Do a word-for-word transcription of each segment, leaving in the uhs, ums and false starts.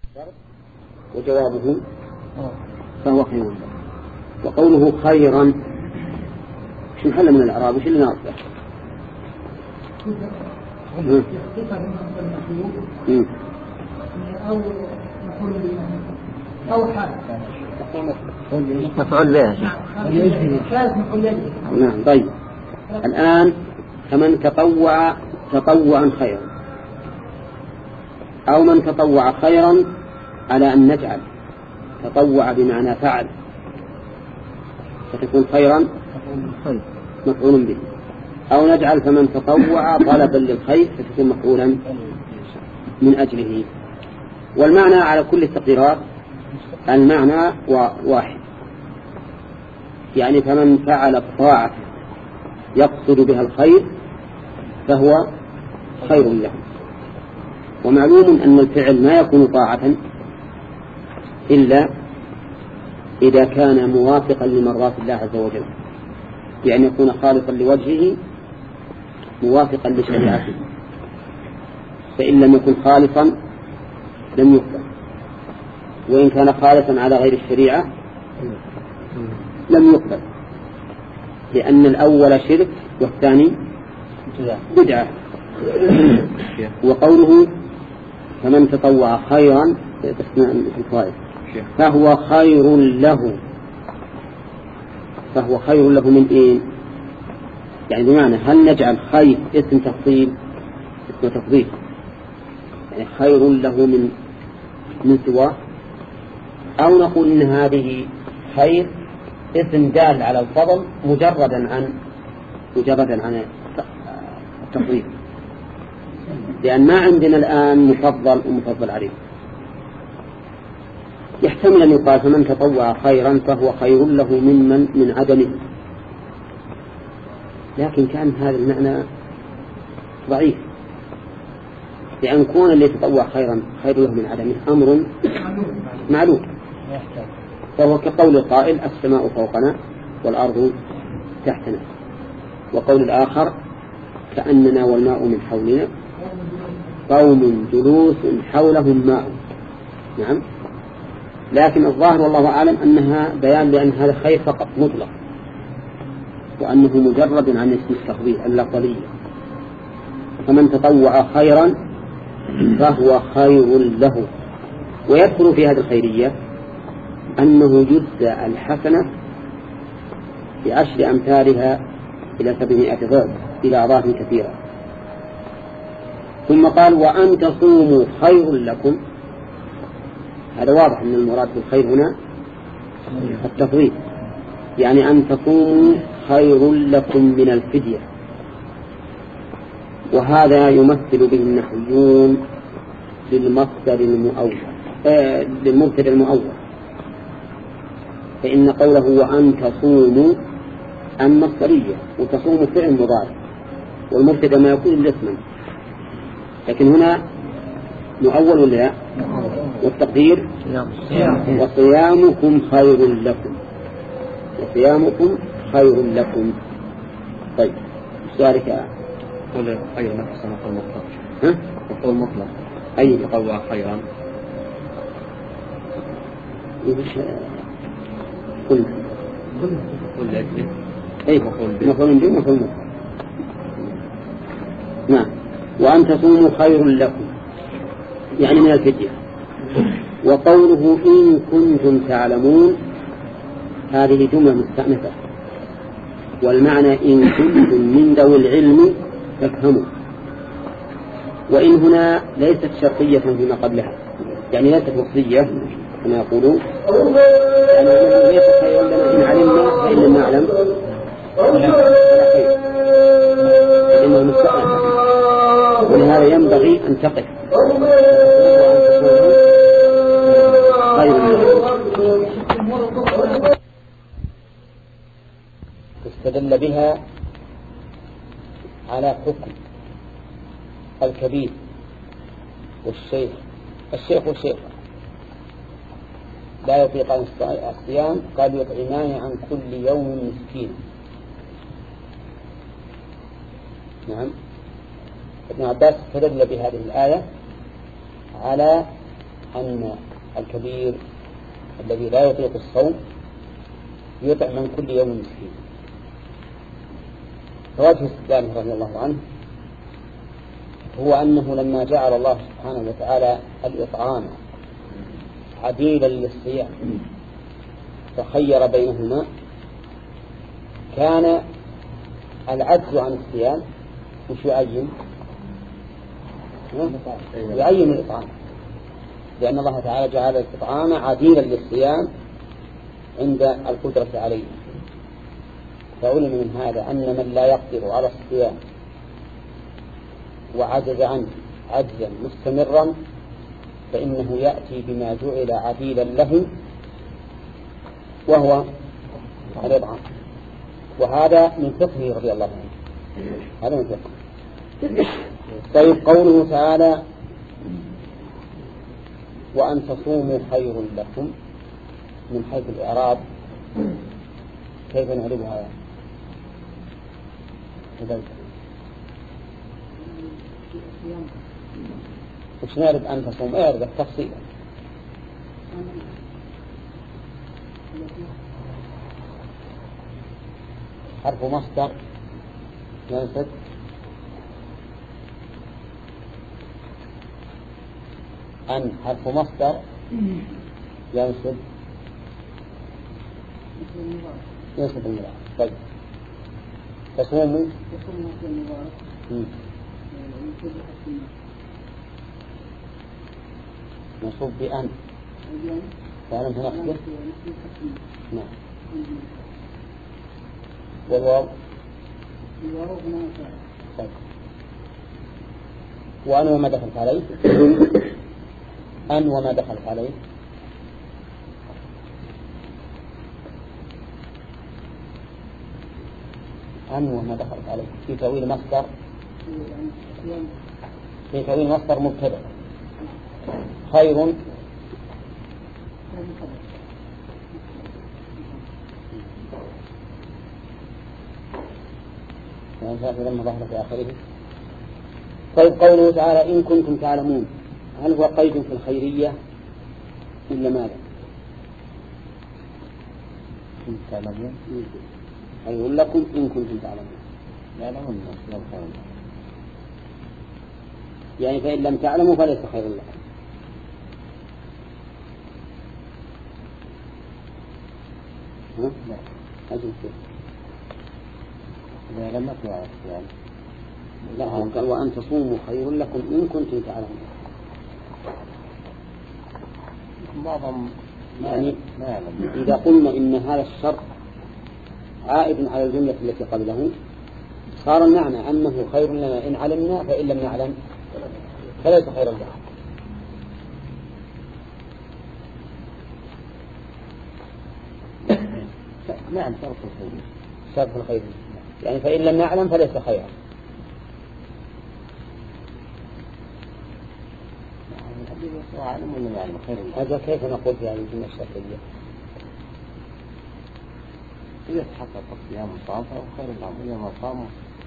وجوابه فهو خير له. وقوله خيرا شو محل من الإعراب وش اللي ناقصه؟ أو أو حال مفعول به. نعم. طيب الآن فمن تطوع تطوعا خيرا أو من تطوع خيرا على أن نجعل تطوع بمعنى فعل فتكون خيرا مفعول به، أو نجعل فمن تطوع طلبا للخير فتكون مفعولا من أجله. والمعنى على كل التقديرات المعنى واحد، يعني فمن فعل الطاعة يقصد بها الخير فهو خير له. ومعلوم أن الفعل ما يكون طاعة إلا إذا كان موافقا لمرضات الله عز وجل، بأن يكون خالصا لوجهه موافقا لشريعته، فإن لم يكن خالصا لم يقبل، وإن كان خالصا على غير الشريعة لم يقبل، لأن الأول شرك والثاني بدعة. وقوله فمن تطوع خيرا فهو خير له، فهو خير له من إيه؟ يعني بمعنى هل نجعل خير اسم تفضيل اسم تفضيل يعني خير له من من سواه، أو نقول إن هذه خير اسم دال على الفضل مجردا عن مجردا عن التفضيل، لأن ما عندنا الآن مفضل ومفضل عليه. يحتمل أن يقال فمن تطوع خيرا فهو خير له ممن من عدمه، لكن كان هذا المعنى ضعيف، لأن كون اللي يتطوع خيرا خير له من عدمه أمر معلوم، فهو كقول القائل السماء فوقنا والأرض تحتنا، وقول الآخر كأننا والماء من حولنا قوم جلوس حولهم ماء. نعم. لكن الظاهر والله أعلم أنها بيان لأن هذا خير فقط مطلق، وأنه مجرد عن اسم التفضيل اللفظية. فمن تطوع خيرا فهو خير له. ويدخل في هذه الخيرية أنه يجزى الحسنة بعشر أمثالها إلى سبعمائة ضعف إلى أضعاف كثيرة. ثم قال وأن تصوموا خير لكم. هذا واضح أن المراد بالخير هنا التفضيل، يعني أن تصوموا خير لكم من الفدية. وهذا يمثل به النحويون للمصدر المؤول آه للمبتدأ المؤول، فإن قوله وأن تصوموا أن مصدرية، وتصوموا فعل مضارع، والمبتدأ ما يكون إلا اسما، لكن هنا مؤول ولا لا؟ والتقدير وصيامكم خير لكم، وصيامكم خير لكم. طيب سؤالك قول خير نفسه وقول مطلق. ها؟ وقول مطلق أي تطوع خيرا قل قل أجل أي مفعول به مفعول مطلق. نعم. وأن تصوموا خير لكم يعني من الفدية. وقوله إن كنتم تعلمون هذه جملة مستأنفة، والمعنى إن كنتم من ذوي العلم فافهموا. وإن هنا ليست شرطية فيما قبلها، يعني ليست وصية كما يقولون، يعني ليس خير لنا إن علمنا فإن لم نعلم فلا خير، إنه مستأنفة. ولهذا ينبغي أن تقف استدل بها على حكم الكبير والشيخ. الشيخ والشيخ لا يطيقان الصيام قال يطعمان عن كل يوم مسكين. نعم. ابن عباس استدل بهذه الآية على أن الكبير الذي لا يطيق الصوم يطعم من كل يوم مسكين. فوجه استدلاله رضي الله عنه هو أنه لما جعل الله سبحانه وتعالى الإطعام عديلا للصيام فخير بينهما، كان العجز عن الصيام مش يعين يعين الإطعام، لأن الله تعالى جعل الإطعام عديلا للصيام عند القدرة عليه. فعلم من هذا أن من لا يقدر على الصيام وعجز عنه عجزا مستمرا فإنه يأتي بما جعل عديلا له وهو الإطعام. وهذا من فقهه رضي الله عنه، هذا من فقهه. طيب قوله تعالى وأن تصوموا خير لكم من حيث الإعراب كيف نعربها؟ وش نعرف أن تصوم؟ اعرف التفصيل. حرف مصدر ينسب أن حرف مصدر ينسب ينسب المضارع. طيب تصوموا منصوب بأن فأنا تنقل نعم. والواو طيب. وأن وما دخلت عليه أن وما دخلت عليه أن وما دخلت عليه في تأويل مصدر في تأويل مصدر مبتدأ خير لما ظهر في آخره. طيب قوله تعالى إن كنتم تعلمون، هل هو قيد في الخيرية إلا ماذا؟ كنتم تعلمون خير لكم إن كنتم تعلمون يعلمون يعني فإن لم تعلموا فليس خير لكم. ها؟ لا أجل كيف إذا لم أتوا يعني لا قال وأن تصوموا خير لكم إن كنتم تعلمون. بعضهم يعني إذا قلنا إن هذا الشرط عائد على الجملة التي قبله صار المعنى أنه خير لنا إن علمنا، فإن لم نعلم فليس خيرا لنا. نعم شرط الخير شرط الخير يعني فإن لم نعلم فليس خيرا. هذا كيف نقول في هذه الجملة الشرطية؟ إذا تحقق الصيام صام فهو خير لهم، إذا ما صاموا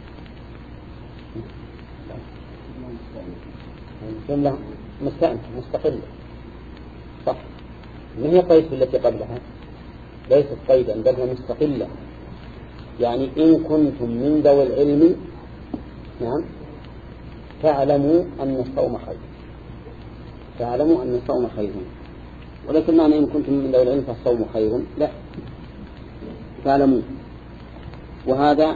جملة مستأنفة مستقلة صح، من هي قيد التي قبلها ليست قيدا بل مستقلة. يعني إن كنتم من ذوي العلم نعم تعلموا أن الصوم خير، تعلموا أن الصوم خير، ولكن معنى إن كنتم من ذوي العلم فالصوم خير لا تعلموا. وهذا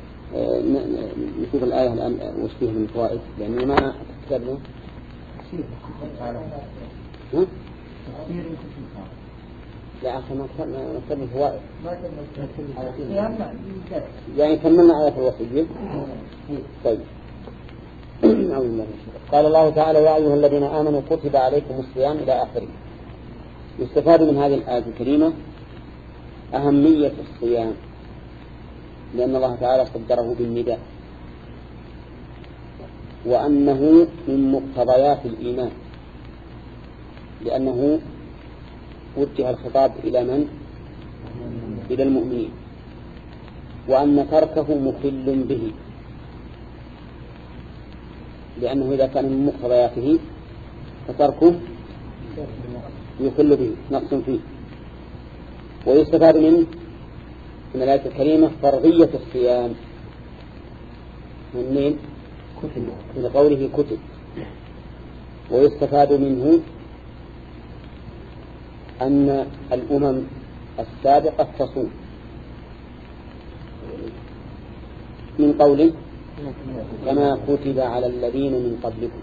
نشوف الآية الآن وش فيها من فوائد لأنه ما تكتبنا ها؟ لا أخي ما نكتب فوائد يعني كملنا آية الوصية. طيب قال الله تعالى يا أيها الذين آمنوا كتب عليكم الصيام إلى آخره. يستفاد من هذه الآية الكريمة أهمية الصيام لأن الله تعالى صدره بالنداء وأنه من مقتضيات الإيمان لأنه وجه الخطاب إلى من؟ إلى المؤمنين، وأن تركه مخل به لأنه إذا كان من مقتضياته فتركه يخل به نقص فيه. ويستفاد منه من الآية الكريمة فرضية الصيام من مين؟ من قوله كتب. ويستفاد منه أن الأمم السابقة تصوم من قوله كما كتب على الذين من قبلكم.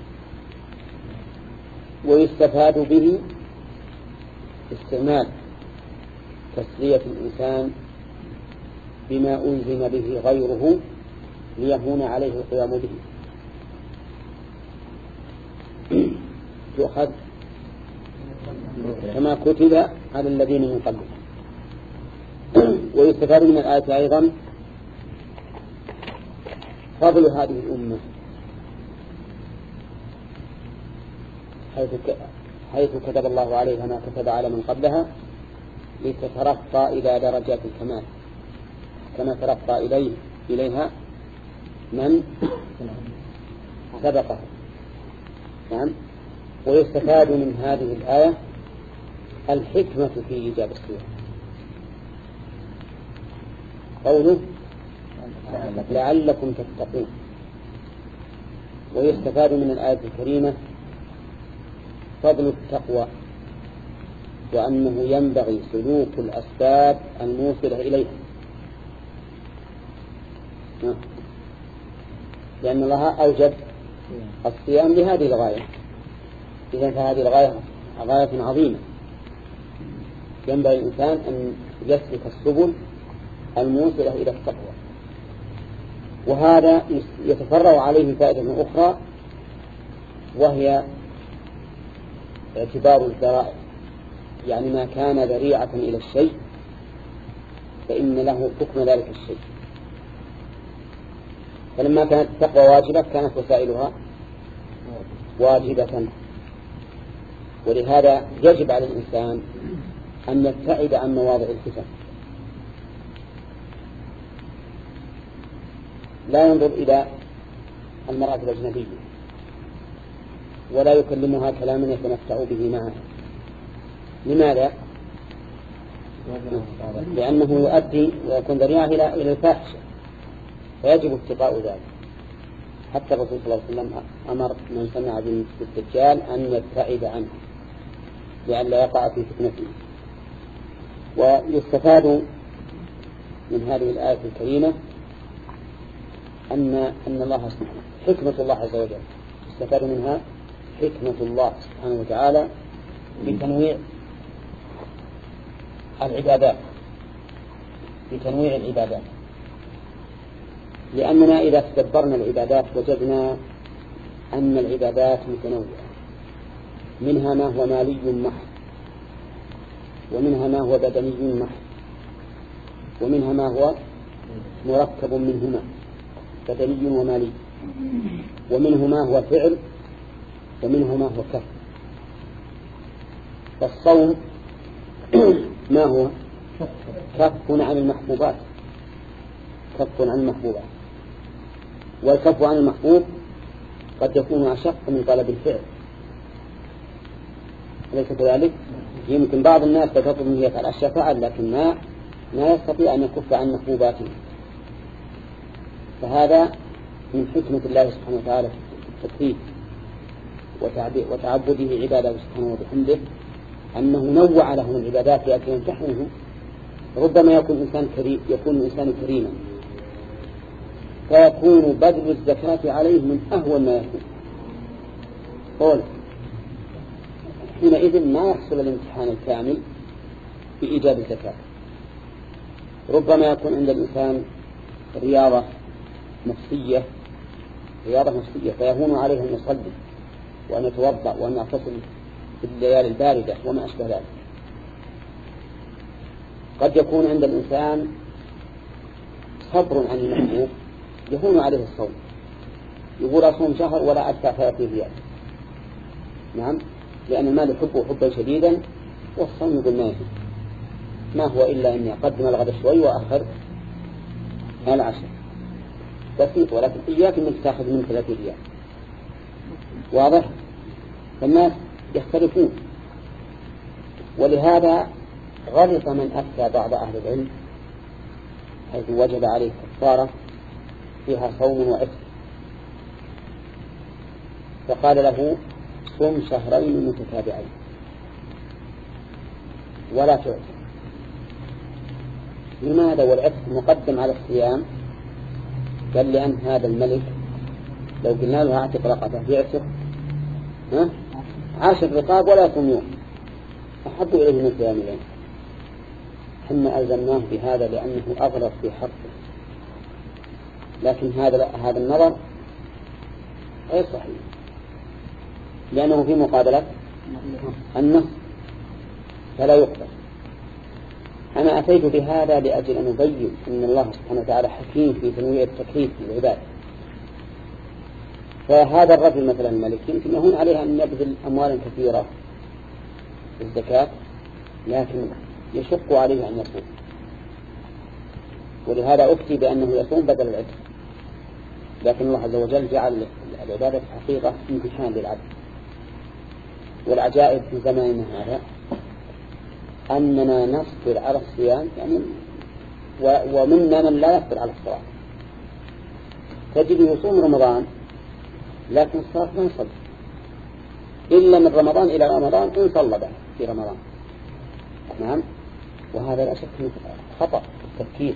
ويستفاد به استعمال تسلية الإنسان بما ألزم به غيره ليهون عليه القيام به. تؤخذ كما كتب على الذين من قبلكم. ويستفاد من الآية أيضا فضل هذه الأمة حيث كتب الله عليها ما كتب على من قبلها لتترقى إلى درجات الكمال كما ترقى إليه إليها من سبقه. نعم. ويستفاد من هذه الآية الحكمة في إيجاب الصيام. قوله لعلكم تتقون. ويستفاد من الآية الكريمة فضل التقوى وأنه ينبغي سلوك الأسباب الموصلة إليها، لأن الله أوجب الصيام لهذه الغاية. إذن فهذه الغاية غاية عظيمة، ينبغي الإنسان أن يسلك السبل الموصلة إلى التقوى. وهذا يتفرع عليه فائدة أخرى، وهي اعتبار الذرائع، يعني ما كان ذريعة إلى الشيء فإن له حكم ذلك الشيء. فلما كانت التقوى واجبة كانت وسائلها واجبة، ولهذا يجب على الإنسان أن يبتعد عن مواضع الفتن، لا ينظر إلى المرأة الأجنبية ولا يكلمها كلاما يتمتع به معها. لماذا؟ لأنه يؤدي ويكون ذريعة إلى الفاحشة، فيجب اتقاء ذلك. حتى الرسول صلى الله عليه وسلم أمر من سمع بالدجال أن يبتعد عنه لئلا يقع في فتنته. ويستفاد من هذه الآية الكريمة أن أن الله سبحانه حكمة الله عز وجل، يستفاد منها حكمة الله سبحانه وتعالى بتنويع العبادات بتنويع العبادات لأننا إذا تدبرنا العبادات وجدنا أن العبادات متنوعة، منها ما هو مالي محض، ومنها ما هو بدني محض، ومنها ما هو مركب منهما بدني ومالي، ومنه ما هو فعل، ومنه ما هو كف. فالصوم ما هو كف عن المحبوبات كف عن المحبوبات والكف عن المحبوب قد يكون أشق من طلب الفعل، أليس كذلك؟ يمكن بعض الناس تطلب أن يفعل أشياء فعل لكن ما ما يستطيع أن يكف عن محبوباته. فهذا من حكمة الله سبحانه وتعالى في التكليف وتعبده عباده سبحانه وبحمده أنه نوع لهم العبادات لأجل يمتحنه. ربما يكون إنسان كريم يكون إنسان كريما فيكون بذل الزكاة عليه من أهون ما يكون، قول حينئذ ما يحصل الامتحان الكامل بإيجاب الزكاة. ربما يكون عند الإنسان رياضة نفسية رياضة نفسية فيهون عليه أن يصلي وأن يتوضأ وأن يعتصم في الليالي الباردة وما أشبه ذلك. قد يكون عند الإنسان صبر عن المحبوب يهون عليه الصوم، يقول أصوم شهر ولا أدفع ثلاثين ريال، نعم، لأن المال يحبه حبا شديدا والصوم يقول ما يهم، ما هو إلا أني أقدم الغد شوي وأخر العشاء بسيط، ولكن إياك أنك تأخذ من ثلاثين ريال. واضح؟ فالناس يختلفون، ولهذا غلط من أفتى بعض أهل العلم حيث وجب عليه كفارة فيها صوم وعتق، فقال له صم شهرين متتابعين ولا تعتق. لماذا والعتق مقدم على الصيام؟ قال لأن هذا الملك لو قلنا له اعتق رقبة يعتق عشر رقاب ولا يصوم يوم أحب إليه من صيام يوم. حنا ألزمناه بهذا لأنه أغلط في حقه، لكن هذا هذا النظر غير صحيح لأنه في مقابلة النص فلا يقبل. أنا أتيت بهذا لأجل أن أبين أن الله سبحانه وتعالى حكيم في تنويع التكليف للعباد. فهذا الرجل مثلا الملك يمكن يهون عليه أن يبذل أموالا كثيرة بالزكاة، لكن يشق عليه أن يصوم، ولهذا أفتي بأنه يصوم بدل العتق. لكن الله عز وجل جعل العبادة حقيقة امتحان للعبد. والعجائب في زماننا هذا أننا نصبر على الصيام يعني ومنا من لا يصبر على الصلاة. تجد يصوم رمضان لكن الصلاة ما يصلي إلا من رمضان إلى رمضان إن صلى بعد في رمضان. نعم، وهذا لا شك فيه خطأ في التفكير،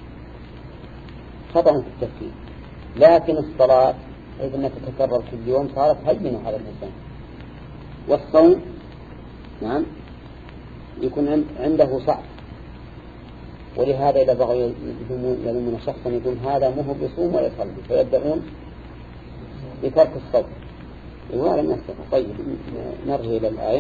خطأ في التفكير. لكن الصلاة إذا أنها تتكرر كل يوم صارت هينة على الإنسان. والصوم نعم يكون عنده صعب، ولهذا إذا بغوا يلومون شخصا يقول هذا مو بيصوم ولا يصلي فيدعون بترك الصوم. وهذا الناس. طيب نرجع إلى الآية.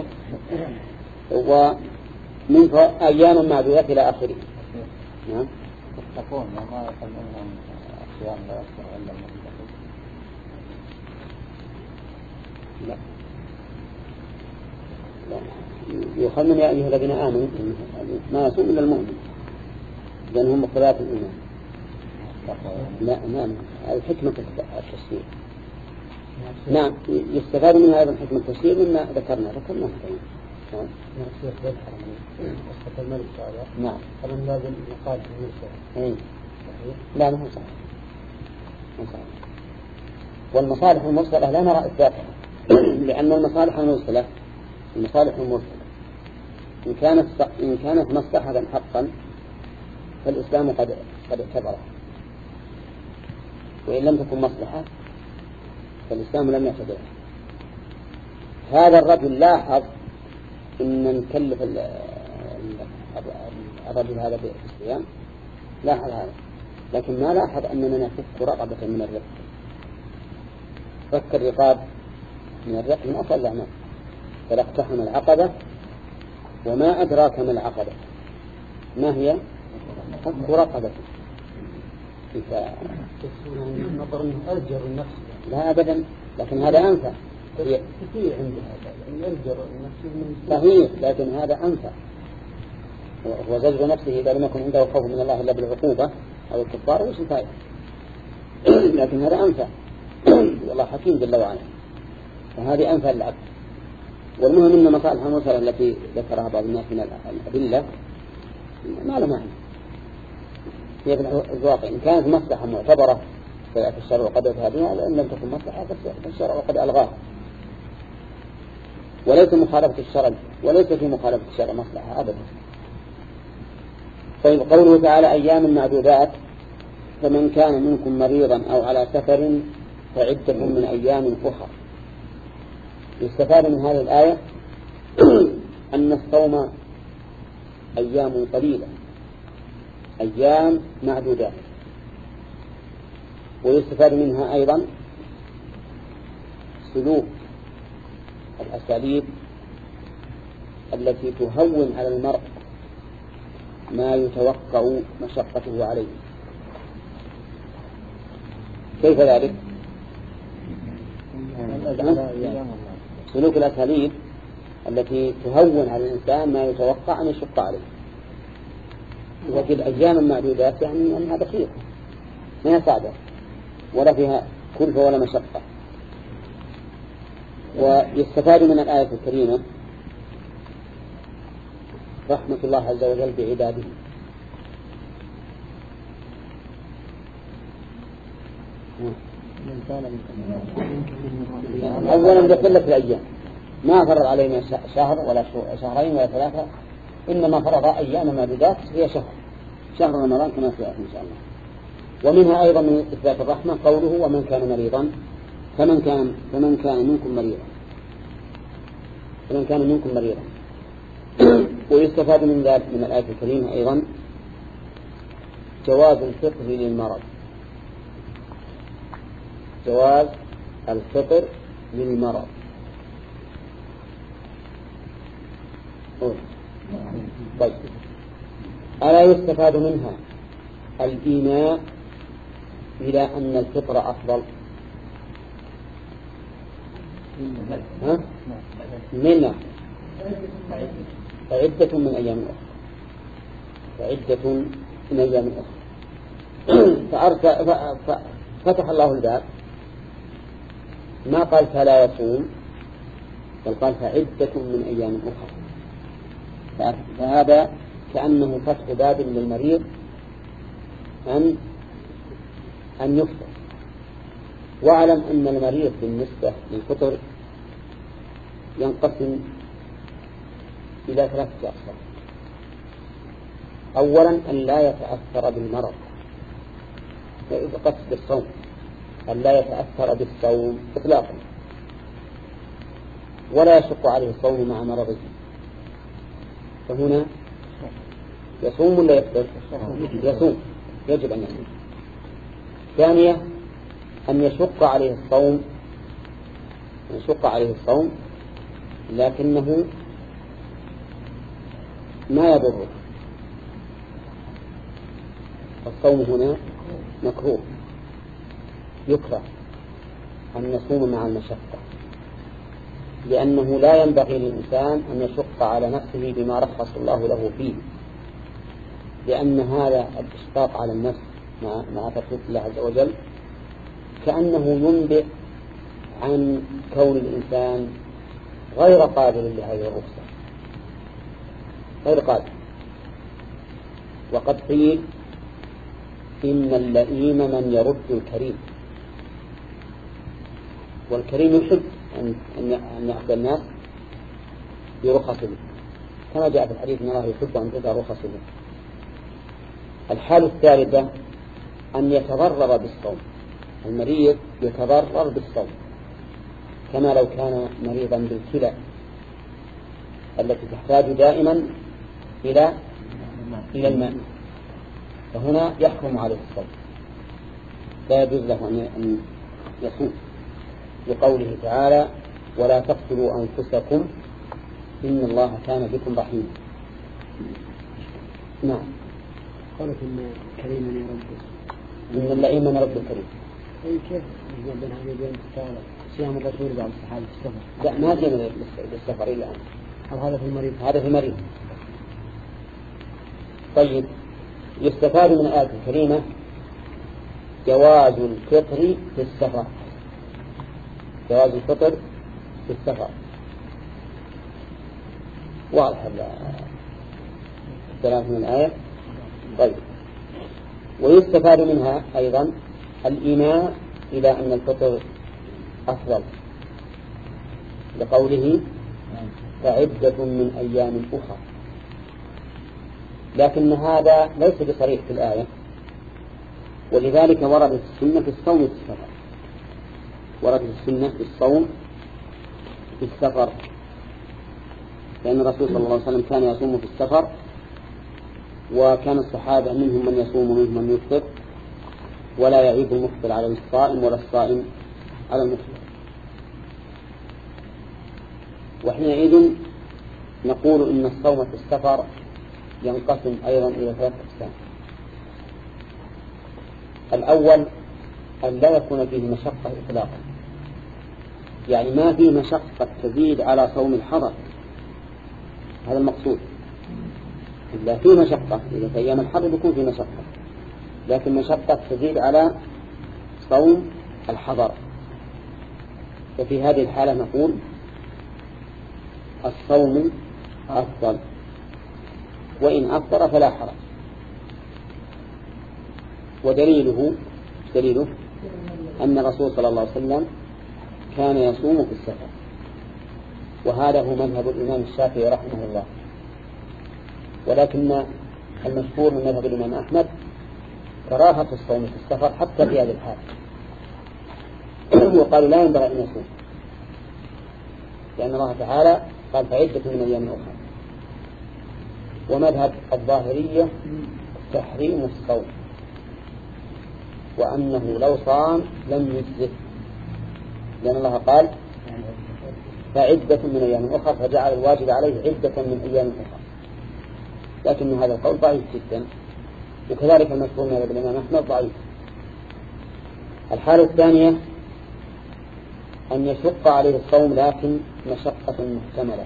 ومن أيام معدودات إلى آخره. نعم. تكون ما يقولون صيام لا يصبر إلا المتقين. لا لا يخمن يا أيها الذين آمنوا ما يصوم إلا المؤمن لأنهم مقتضيات الإيمان. لا نعم هذه حكمة التفسير. نعم يستفاد منها أيضا حكمة التفسير مما ذكرنا ذكرنا نعم الملك نعم فلم لازم يقال في لا ما هو صحيح. والمصالح المرسلة لا نرى إثباتها لأن المصالح المرسلة المصالح المرسلة إن كانت إن كانت مصلحة حقا فالإسلام قد قد اعتبرها، وإن لم تكن مصلحة فالإسلام لم يعتبرها. هذا الرجل لاحظ إن نكلف الرجل هذا بالصيام، لاحظ هذا، لكن ما لاحظ أننا نفك رقبة من الرق. فك الرقاب من الرق من أصل الأعمال. فلاقتحم العقبة وما أدراك ما العقبة ما هي فك رقبة. نظر أنه ألجر النفس. لا أبدا، لكن هذا أنفع. كثير عندها يعني ألجر النفس من صحيح، لكن هذا أنفع. وزجر نفسه إذا لم يكن عنده خوف من الله إلا بالعقوبة أو الكفار وش الفائدة؟ لكن هذا أنفع. والله حكيم جل وعلا، وهذه أنفع للعبد. والمهم أن مصالح المرسلة التي ذكرها بعض الناس من الأدلة ما لها معنى. هي في الواقع إن كانت مصلحة معتبرة في الشرع وقد هذه، إن لم تكن مصلحة في الشرع وقد ألغاها. وليس مخالفة الشرع وليس في مخالفة الشرع مصلحة أبدا. طيب قوله تعالى أيام معدودات، فمن كان منكم مريضا أو على سفر فعدة من أيام أخرى. يستفاد من هذه الآية أن الصوم أيام قليلة، أيام معدودات. ويستفاد منها أيضا سلوك الأساليب التي تهون على المرء ما يتوقع مشقته عليه. كيف ذلك؟ سلوك الأساليب التي تهون على الإنسان ما يتوقع أن يشق عليه. وفي الأيام المعدودات يعني أنها بسيطة ما هي صعبة ولا فيها كلفة ولا مشقة. ويستفاد من الآية الكريمة رحمة الله عز وجل بعباده. أولا بقلة الأيام، ما فرض علينا شهر ولا شهرين ولا ثلاثة، إنما فرض أيام معدودات هي شهر شهر رمضان كما سيأتي إن شاء الله. ومنها أيضا من إثبات الرحمة قوله ومن كان مريضا فمن كان فمن كان منكم مريضا فمن كان منكم مريضا. ويستفاد من ذلك من الآية الكريمة أيضا جواز الفطر للمرض، جواز الفطر للمرض. طيب، ألا يستفاد منها الإيماء إلى أن الفطر أفضل؟ ها؟ منها فعدة من أيام أخرى، فعدة من أيام أخرى. ففتح الله الباب، ما قال فلا يصوم، بل قال فعدة من أيام أخرى. فهذا كأنه فتح باب للمريض أن أن يفطر. واعلم أن المريض بالنسبة للفطر ينقسم إلى ثلاثة أقسام. أولا أن لا يتأثر بالمرض، قصد بالصوم، أن لا يتأثر بالصوم إطلاقا ولا يشق عليه الصوم مع مرضه، فهنا يصوم ولا يفطر؟ يصوم، يجب أن يصوم. ثانية أن يشق عليه الصوم، يشق عليه الصوم لكنه ما يضره، الصوم هنا مكروه، يكره أن يصوم مع المشقة، لأنه لا ينبغي للإنسان أن يشق على نفسه بما رخص الله له فيه، لأن هذا الإشفاق على النفس مع مع تخصيص الله عز وجل كأنه ينبئ عن كون الإنسان غير قادر لهذه الرخصة، غير قادر. وقد قيل إن اللئيم من يرد الكريم، والكريم يحب أن يأخذ الناس برخصه، كما جاء في الحديث أن الله يحب أن تؤتى رخصه. الحالة الثالثة أن يتضرر بالصوم، المريض يتضرر بالصوم كما لو كان مريضا بالكلى التي تحتاج دائما إلى إلى الماء، فهنا يحكم عليه الصوم، لا يجوز له أن يصوم، لقوله تعالى ولا تقتلوا أنفسكم إن الله كان بكم رحيما. نعم. قالت إن كريم من ربه، إن اللئيم من رب الكريم. أي كيف يجمع بين هذه وبين صيام الرسول بعض الصحابة في السفر؟ لا، ما جاء بالسفر إلا الآن. أو هذا في المريض؟ هذا في المريض. طيب، يستفاد من الآية الكريمة جواز الفطر في السفر، جواز الفطر في السفر. واضح الكلام من الآية. طيب، ويستفاد منها أيضا الإيماء إلى أن الفطر أفضل، لقوله فعدة من أيام أخرى، لكن هذا ليس بصريح في الآية، ولذلك وردت السنة في الصوم في السفر، وردت السنة في الصوم في السفر، لأن الرسول صلى الله عليه وسلم كان يصوم في السفر، وكان الصحابة منهم من يصوم ومنهم من يفطر، ولا يعيب المفطر على الصائم ولا الصائم على المفطر. وحينئذ نقول إن الصوم في السفر ينقسم أيضا إلى ثلاث أقسام. الأول أن لا يكون فيه مشقة إطلاقا، يعني ما فيه مشقة تزيد على صوم الحضر، هذا المقصود. إلا فيه مشقة، إذا في أيام الحضر يكون فيه مشقة، لكن مشقة تزيد على صوم الحضر، ففي هذه الحالة نقول الصوم أفضل. وإن أفطر فلا حرج. ودليله دليله أن الرسول صلى الله عليه وسلم كان يصوم في السفر، وهذا هو مذهب الإمام الشافعي رحمه الله. ولكن المشهور من مذهب الإمام أحمد كراهة الصوم في السفر حتى في هذه الحال، وقالوا لا ينبغي أن يصوم، لأن الله تعالى قال فعدة من أيام أخرى. ومذهب الظاهرية تحريم الصوم، وأنه لو صام لم يجزه، لأن الله قال فعدة من أيام أخرى، فجعل الواجب عليه عدة من أيام أخرى. لكن هذا القول ضعيف جدا، وكذلك المشهور من الإمام أحمد ضعيف. الحالة الثانية أن يشق عليه الصوم لكن مشقة محتملة،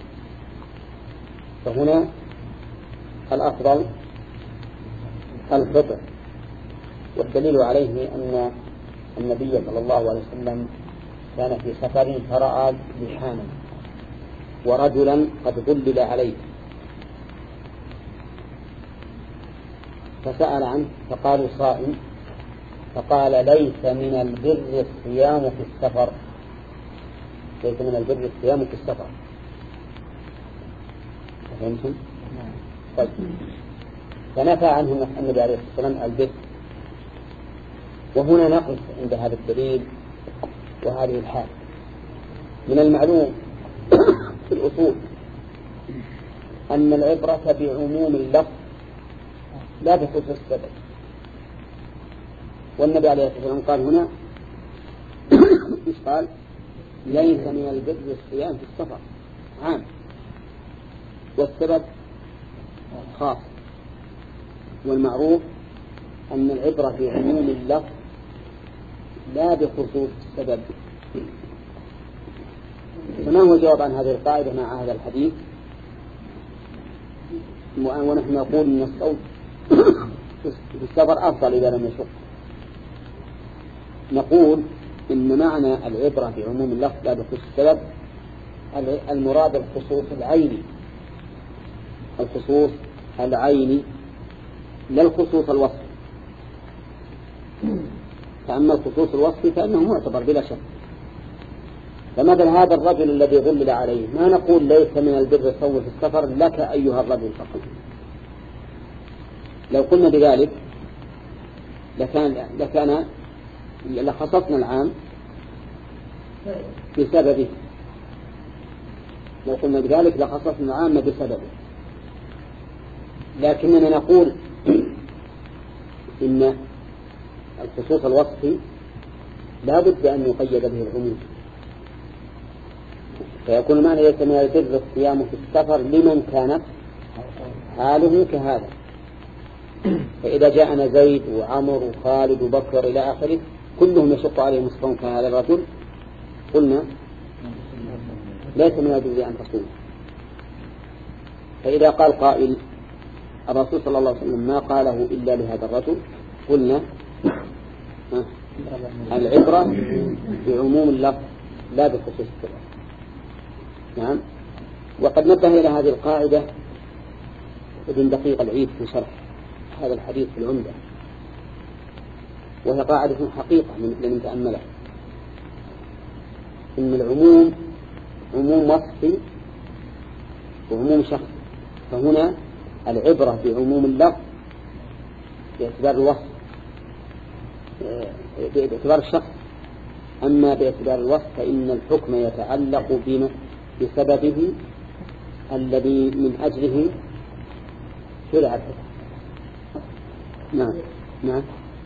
فهنا الأفضل الفطر. والدليل عليه أن النبي صلى الله عليه وسلم كان في سفر فرأى لحاما ورجلا قد ظلل عليه، فسأل عنه فقالوا صائم، فقال ليس من البر الصيام في السفر، ليس من البر الصيام في السفر. فهمتم؟ طيب. فنفى عنه النبي عليه الصلاة والسلام البر. وهنا نقف عند هذا الدليل وهذه الحال. من المعلوم في الأصول أن العبرة بعموم اللفظ لا بخصوص السبب. والنبي عليه الصلاة والسلام قال هنا إيش قال؟ ليس من البر الصيام في السفر عام، والسبب خاص. والمعروف أن العبرة بعموم اللفظ لا بخصوص السبب. فما هو الجواب عن هذه القاعدة مع هذا الحديث؟ ونحن نقول أن الصوم في السفر أفضل إذا لم يشق. نقول إن معنى العبرة بعموم اللفظ لا بخصوص السبب المراد الخصوص العيني، الخصوص العيني لا الخصوص الوصفي. فأما الخصوص الوصفي فإنه معتبر بلا شك. فمثلا هذا الرجل الذي ظلل عليه ما نقول ليس من البر الصوم في السفر لك أيها الرجل فقط. لو قلنا بذلك لكان لكان لخصصنا العام بسببه. لو قلنا بذلك لخصصنا العام بسببه. لكننا نقول إن الخصوص الوصفي لا بد أن يقيد به العموم، فيكون معنى ليس من البر الصيام في السفر لمن كانت حاله كهذا. فإذا جاءنا زيد وعمر وخالد وبكر إلى آخره كلهم يشق عليهم الصوم كهذا الرجل، قلنا ليس من البر أن تصوم. فإذا قال قائل الرسول صلى الله عليه وسلم ما قاله إلا لهذا الرجل، قلنا العبرة بعموم اللفظ لا بخصوص السبب. نعم. وقد نبه إلى هذه القاعدة ابن دقيق العيد في شرح هذا الحديث في العمدة، وهي قاعدة حقيقة لمن تأملها، إن العموم عموم وصفي وعموم شخصي. فهنا العبرة بعموم اللفظ باعتبار الوصف باعتبار الشخص، أما باعتبار الوصف فإن الحكم يتعلق بسببه الذي من أجله شرع الحكم. نعم نعم.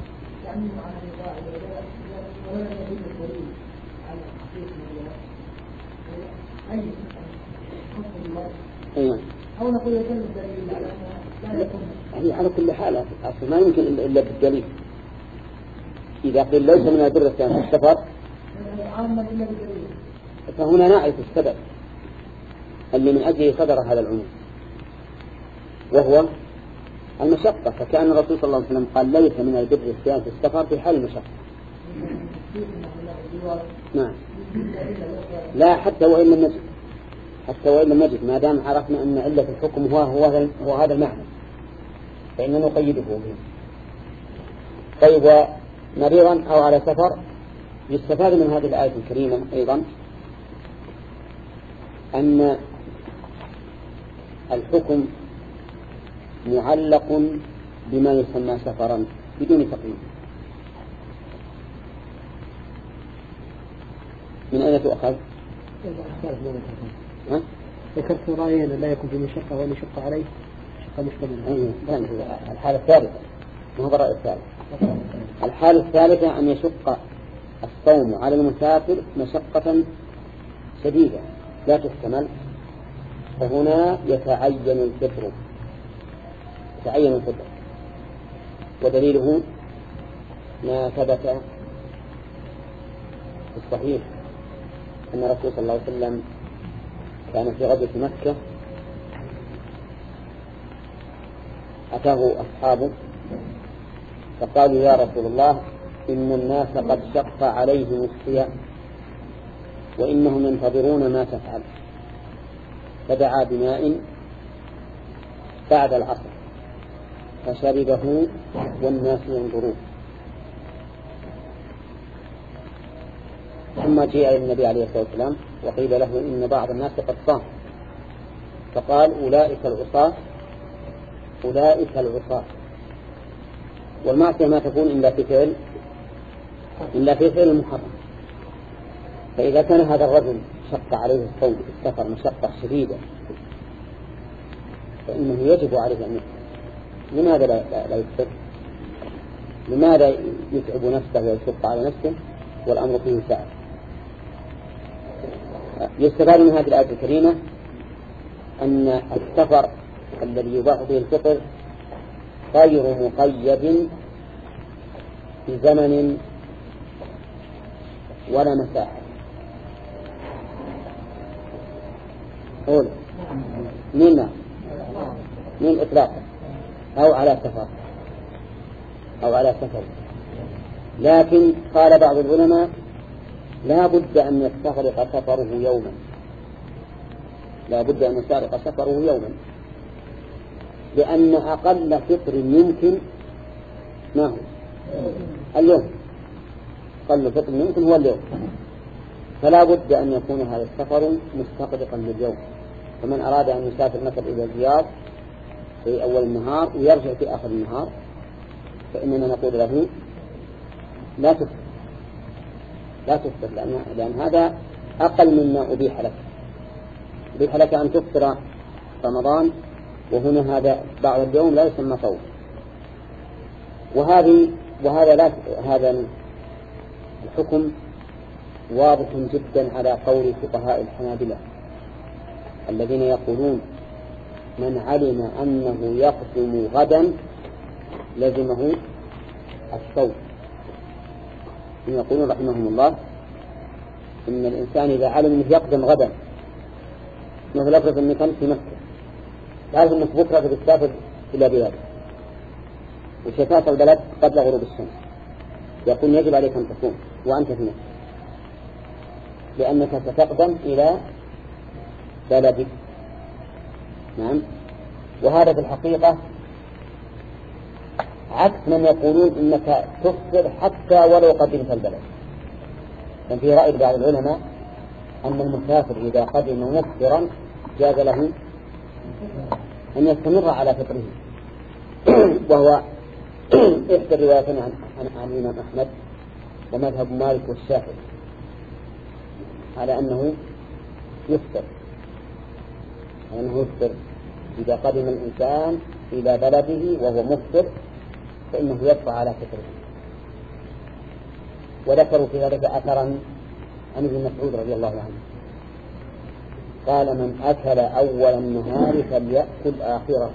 أيوة. أو نقول يتم الدليل على لا يكون. هي على كل حال أصلا ما يمكن إلا بالدليل. إذا قيل ليس من البر في السفر فهنا نعرف السبب اللي من أجله صدر هذا العموم، وهو المشقة. فكان الرسول صلى الله عليه وسلم قال ليس من البر الصيام في السفر في حال المشقة. نعم. لا حتى وإن لم نجد حتى وإن لم نجد ما دام عرفنا أن علة الحكم هو هو هذا هو هذا المعنى فإننا نقيده به. طيب مريضا أو على سفر يستفاد من هذه الآية الكريمة أيضا أن الحكم معلق بما يسمى سفرا بدون تقييد. من أين تؤخذ؟ ها؟ ذكرت رأيين لا يكون في مشقة ولا يشق عليه شقة مشتملة. أيوة. الحالة الثالثة ما هو الرأي الثالث. الحالة الثالثة أن يشق الصوم على المسافر مشقة شديدة لا تحتمل فهنا يتعين الفطر يتعين الفطر ودليله ما ثبت في الصحيح أن الرسول صلى الله عليه وسلم كان في غزوة مكة أتاه أصحابه فقالوا يا رسول الله إن الناس قد شق عليهم الصيام وإنهم ينتظرون ما تفعل فدعا بماء بعد العصر فشربه والناس ينظرون ثم جاء إلى النبي عليه الصلاة والسلام وقيل له إن بعض الناس قد صام فقال أولئك العصاة أولئك العصاة والمعصية ما تكون إلا في فعل إلا في فعل المحرم. فإذا كان هذا الرجل شق عليه الصوم في السفر مشقة شديدة فإنه يجب عليه أن يفطر. لماذا لا يفطر؟ لماذا يتعب نفسه ويشق على نفسه والأمر فيه سعة؟ يستفاد من هذه الآية الكريمة أن السفر الذي يباح به الفطر غير مقيد بزمن ولا مساحة. قول مين مين إطلاقا أو على سفر أو على سفر. لكن قال بعض العلماء لا بد أن يستغرق سفره يوما لا بد أن يستغرق سفره يوما لأن أقل فطر يمكن ما هو اليوم أقل فطر يمكن هو اليوم فلا بد أن يكون هذا السفر مستغرقا لليوم. فمن أراد أن يسافر مثلا إلى الرياض في أول النهار ويرجع في آخر النهار فإننا نقول له لا تفطر لا تفطر لأن, لأن هذا أقل مما أبيح لك. أبيح لك أن تفطر رمضان وهنا هذا بعض اليوم لا يسمى صوم. وهذه وهذا لا هذا الحكم واضح جدا على قول فقهاء الحنابلة الذين يقولون من علم أنه يقدم غدا لزمه الصوم. يقولون رحمهم الله إن الإنسان إذا علم أنه يقدم غدا مثل أفرض أنه كان في مكة تعرف أنك بكرة تسافر إلى بلاد وشتات البلد قبل غروب الشمس يقول يجب عليك أن تصوم وأنت في مكة لأنك ستقدم إلى بلدك. نعم. وهذا في الحقيقة عكس من يقولون إنك تفطر حتى ولو قدمت البلد. كان في رأي بعض العلماء أن المسافر إذا قدم مفطرا جاز له أن يستمر على فطره وهو إحدى الروايتين عن عن الإمام أحمد ومذهب مالك والشافعي على أنه يفطر أنه يفطر إذا قدم الإنسان إلى بلده وهو مفطر فإنه يبقى على فطره. وذكروا في ذلك أثرا عن ابن مسعود رضي الله عنه قال من أكل أول النهار فليأكل آخره.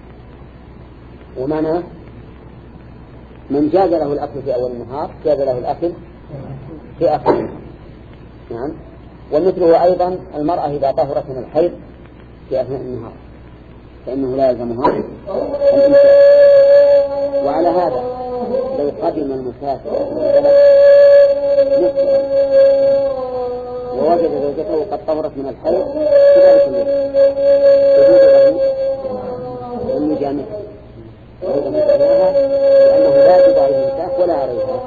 ومعنى من جاز له الأكل في أول النهار جاز له الأكل في آخر النهار. نعم. ومثله أيضا المرأة إذا طهرت من الحيض في أثناء النهار فإنه لا يلزمها الإمساك. وعلى هذا لو قدم المسافر من البلد مفطرا فوجد زوجته قد طهرت من الحيض في ذلك اليوم يجوز له أن يجامعها وإذا مجامعها لأنه لا يجب عليه الإمساك ولا عليها.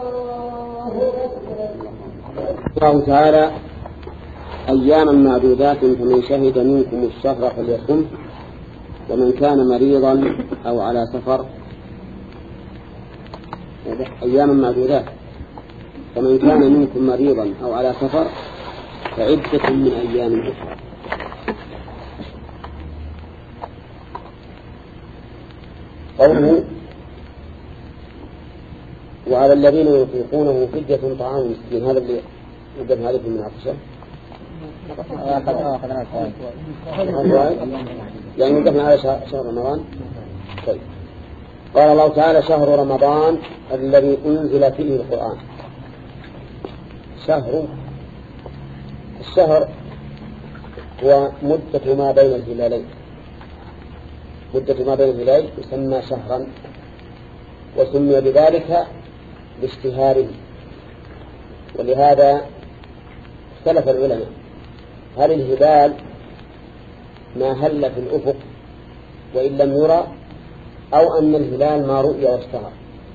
الله تعالى أياما معدودات فمن شهد منكم الشهر فليصم ومن كان مريضا أو على سفر. أياما معدودات فمن كان منكم مريضا أو على سفر فعدة من أيام أخرى. قوله وعلى الذين يطيقونه فدية طعام مسكين هذا اللي يقدم هذا في المناقشة يعني يقدم على شهر رمضان. طيب قال الله تعالى شهر رمضان الذي أنزل فيه القرآن. شهر الشهر هو مدة ما بين الهلالين مدة ما بين الهلالين يسمى شهرا وسمي بذلك لاشتهاره. ولهذا اختلف العلماء هل الهلال ما هل في الأفق وإن لم يرى أو أن الهلال ما رؤي واشتهر.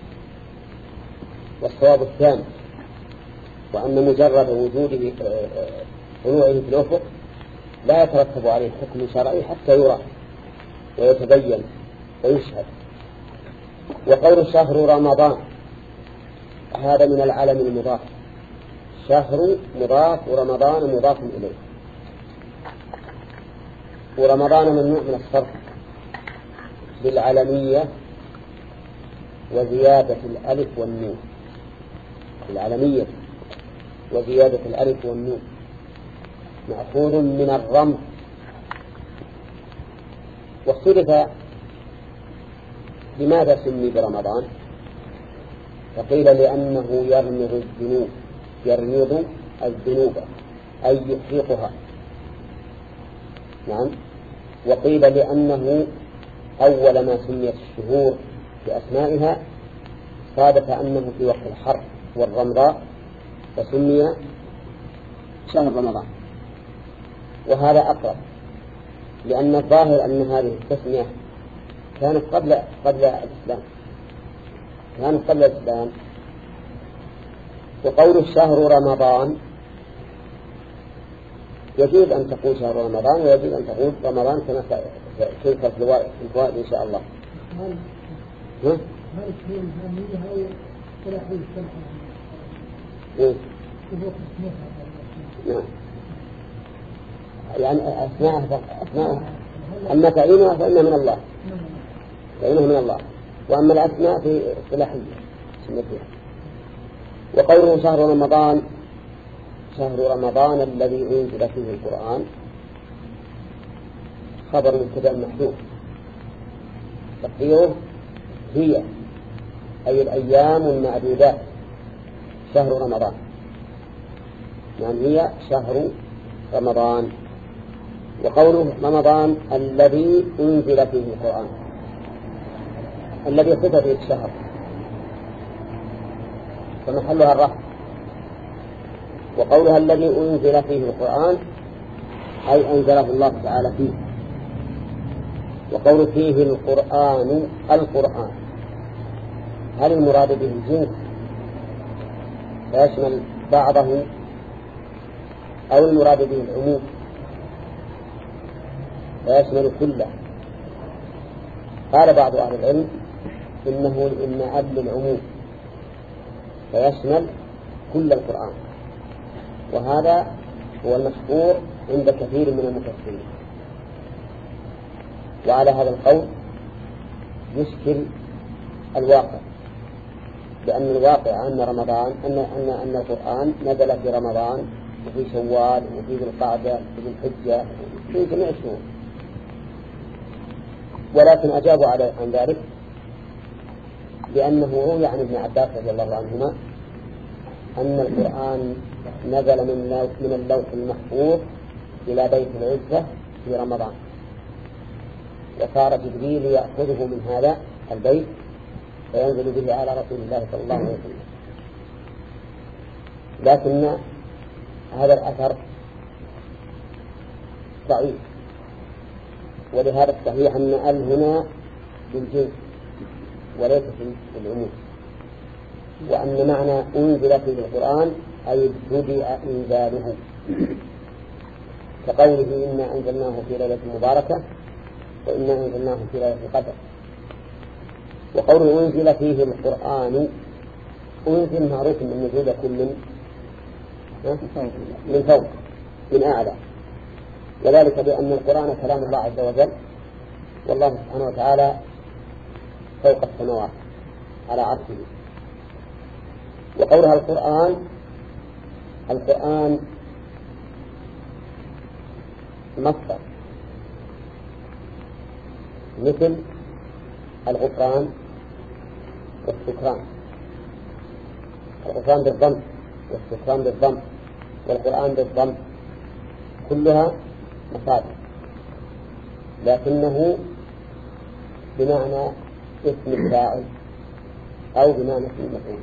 والصواب الثاني وأن مجرد وجوده طلوعه في الأفق لا يترتب عليه حكم شرعي حتى يرى ويتبين ويشهد. وقول شهر رمضان هذا من العلم المضاف شهر مضاف ورمضان مضاف إليه. ورمضان ممنوع من الصرف بالعلمية وزيادة الألف والنون العلمية وزيادة الألف والنون مأخوذ من الرمز. واختلف لماذا سمي برمضان فقيل لأنه يرمض الذنوب يرمض الذنوب أي يحرقها. نعم. وقيل لأنه أول ما سميت الشهور بأسمائها صادف أنه في وقت الحر والرمضاء فسمي شهر رمضان. وهذا أقرب لأن الظاهر أن هذه التسمية كانت قبل قبل الإسلام كانت قبل الإسلام. وقول الشهر رمضان يجوز أن تقول شهر رمضان ويجوز أن تقول رمضان كما تذكر في الفوائد إن شاء الله. ها؟ نعم. يعني أثناء أثناء أما تعيينها فإنها من الله تعيينها من الله وأما الأثناء في اصطلاحية سنتها. وقوله شهر رمضان شهر رمضان الذي أنزل فيه القرآن خبر مبتدأ محذوف تقديره هي أي الأيام المعدودات شهر رمضان. يعني هي شهر رمضان. وقوله رمضان الذي أنزل فيه القرآن الذي صفة فيه الشهر فمحلها الرفع. وقولها الذي أنزل فيه القرآن أي أنزله الله تعالى فيه. وقول فيه القرآن القرآن هل المراد به الجنس فيشمل بعضه أو المراد به العموم فيشمل كله؟ قال بعض أهل العلم إنه إن أدل العموم فيشمل كل القرآن وهذا هو المشهور عند كثير من المفسرين. وعلى هذا القول يشكل الواقع لأن الواقع أن رمضان أن أن أن القرآن نزل في رمضان وفي شوال وفي ذي القعدة وفي الحجة في جميع الشهور. ولكن أجابوا على عن ذلك لأنه روي عن ابن عباس رضي الله عنهما أن القرآن نزل من من اللوح المحفوظ إلى بيت العزة في رمضان وصار جبريل يأخذه من هذا البيت فينزل به على رسول الله صلى الله عليه وسلم. لكن هذا الأثر ضعيف، ولهذا الصحيح أن ال هنا بالجنس وليس في العموم، وأن معنى أنزل في القرآن أي بدأ إنزاله، كقوله إنا أنزلناه في ليلة مباركة وإنا أنزلناه في ليلة القدر. وقوله أنزل فيه القرآن، أنزل معروف من نزول كل من فوق من أعلى، وذلك بأن القرآن كلام الله عز وجل، والله سبحانه وتعالى فوق السماوات على عرشه. وقولها القرآن، القرآن مصدر مثل الغفران والسكران، الغفران بالضم والسكران بالضم والقرآن بالضم، كلها مصادر، لكنه بمعنى اسم الفاعل أو بمعنى اسم المفعول.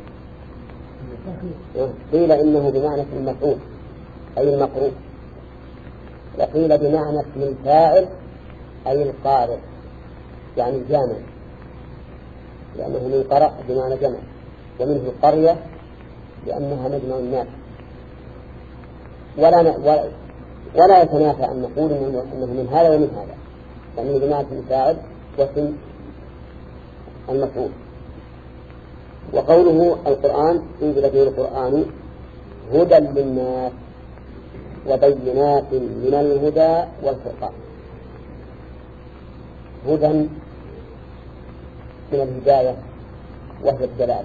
قيل إنه بمعنى اسم المفعول أي المقروء، وقيل بمعنى اسم الفاعل أي القارئ يعني الجامع، لأنه من قرأ بمعنى جمع، ومنه القرية لأنها مجمع الناس. ولا ولا, ولا يتنافى أن نقول أنه من هذا ومن هذا، يعني بمعنى اسم الفاعل واسم المفعول. وقوله القرآن انزل فيه القرآن هدى للناس وبينات من الهدى والفرقان. هدى من الهداية وهي الدلالة،